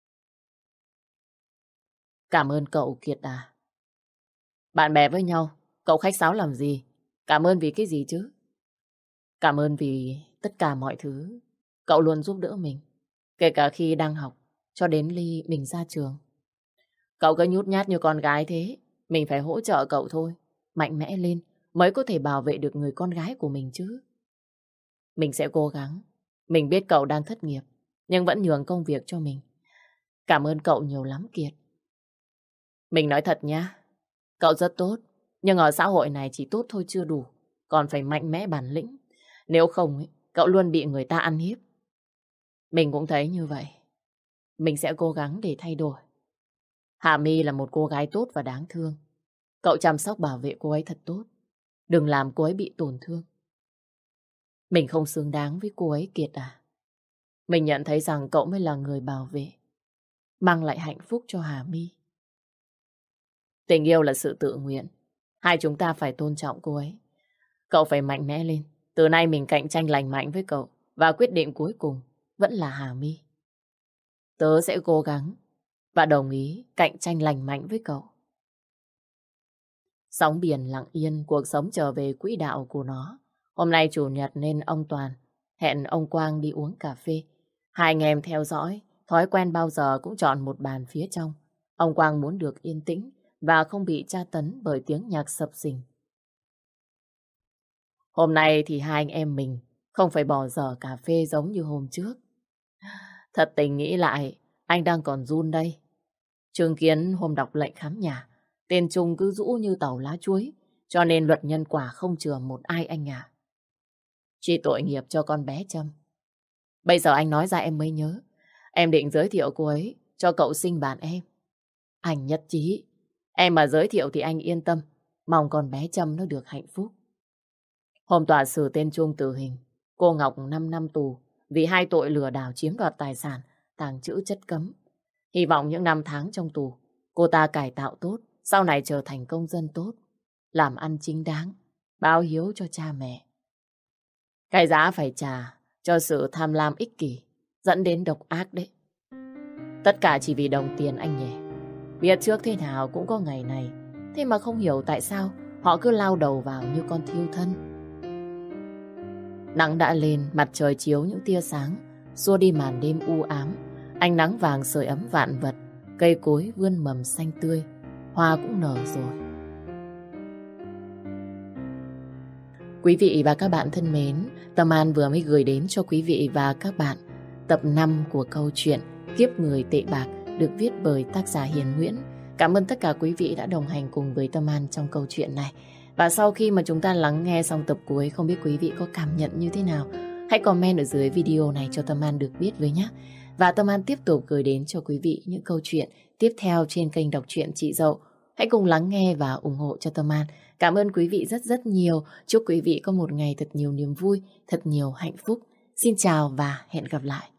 A: Cảm ơn cậu Kiệt à. Bạn bè với nhau, cậu khách sáo làm gì? Cảm ơn vì cái gì chứ? Cảm ơn vì tất cả mọi thứ cậu luôn giúp đỡ mình, kể cả khi đang học cho đến khi mình ra trường. Cậu cứ nhút nhát như con gái thế, mình phải hỗ trợ cậu thôi. Mạnh mẽ lên mới có thể bảo vệ được người con gái của mình chứ. Mình sẽ cố gắng. Mình biết cậu đang thất nghiệp, nhưng vẫn nhường công việc cho mình. Cảm ơn cậu nhiều lắm Kiệt. Mình nói thật nhá, cậu rất tốt, nhưng ở xã hội này chỉ tốt thôi chưa đủ, còn phải mạnh mẽ bản lĩnh. Nếu không, ấy, cậu luôn bị người ta ăn hiếp. Mình cũng thấy như vậy. Mình sẽ cố gắng để thay đổi. Hà My là một cô gái tốt và đáng thương. Cậu chăm sóc bảo vệ cô ấy thật tốt. Đừng làm cô ấy bị tổn thương. Mình không xứng đáng với cô ấy Kiệt à. Mình nhận thấy rằng cậu mới là người bảo vệ, mang lại hạnh phúc cho Hà My. Tình yêu là sự tự nguyện. Hai chúng ta phải tôn trọng cô ấy. Cậu phải mạnh mẽ lên. Từ nay mình cạnh tranh lành mạnh với cậu. Và quyết định cuối cùng vẫn là Hà My. Tớ sẽ cố gắng và đồng ý cạnh tranh lành mạnh với cậu. Sóng biển lặng yên, cuộc sống trở về quỹ đạo của nó. Hôm nay chủ nhật nên ông Toàn hẹn ông Quang đi uống cà phê. Hai anh em theo dõi, thói quen bao giờ cũng chọn một bàn phía trong. Ông Quang muốn được yên tĩnh và không bị tra tấn bởi tiếng nhạc sập sình. Hôm nay thì hai anh em mình không phải bỏ dở cà phê giống như hôm trước. Thật tình nghĩ lại, anh đang còn run đây. Chứng kiến hôm đọc lệnh khám nhà, tên Trung cứ rũ như tàu lá chuối, cho nên luật nhân quả không chừa một ai anh à. Chỉ tội nghiệp cho con bé Trâm. Bây giờ anh nói ra em mới nhớ, em định giới thiệu cô ấy cho cậu sinh bạn em. Anh nhất trí, em mà giới thiệu thì anh yên tâm, mong con bé Trâm nó được hạnh phúc. Hôm tòa xử tên Trung tử hình, cô Ngọc năm năm tù vì hai tội lừa đảo chiếm đoạt tài sản, tàng trữ chất cấm. Hy vọng những năm tháng trong tù, cô ta cải tạo tốt, sau này trở thành công dân tốt, làm ăn chính đáng, báo hiếu cho cha mẹ. Cái giá phải trả cho sự tham lam ích kỷ, dẫn đến độc ác đấy. Tất cả chỉ vì đồng tiền anh nhỉ. Biết trước thế nào cũng có ngày này, thế mà không hiểu tại sao họ cứ lao đầu vào như con thiêu thân. Nắng đã lên, mặt trời chiếu những tia sáng, xua đi màn đêm u ám. Ánh nắng vàng sưởi ấm vạn vật, cây cối vươn mầm xanh tươi, hoa cũng nở rồi. Quý vị và các bạn thân mến, Tâm An vừa mới gửi đến cho quý vị và các bạn tập năm của câu chuyện Kiếp Người Tệ Bạc được viết bởi tác giả Hiền Nguyễn. Cảm ơn tất cả quý vị đã đồng hành cùng với Tâm An trong câu chuyện này. Và sau khi mà chúng ta lắng nghe xong tập cuối, không biết quý vị có cảm nhận như thế nào? Hãy comment ở dưới video này cho Tâm An được biết với nhé. Và Tâm An tiếp tục gửi đến cho quý vị những câu chuyện tiếp theo trên kênh đọc truyện Chị Dậu. Hãy cùng lắng nghe và ủng hộ cho Tâm An. Cảm ơn quý vị rất rất nhiều. Chúc quý vị có một ngày thật nhiều niềm vui, thật nhiều hạnh phúc. Xin chào và hẹn gặp lại.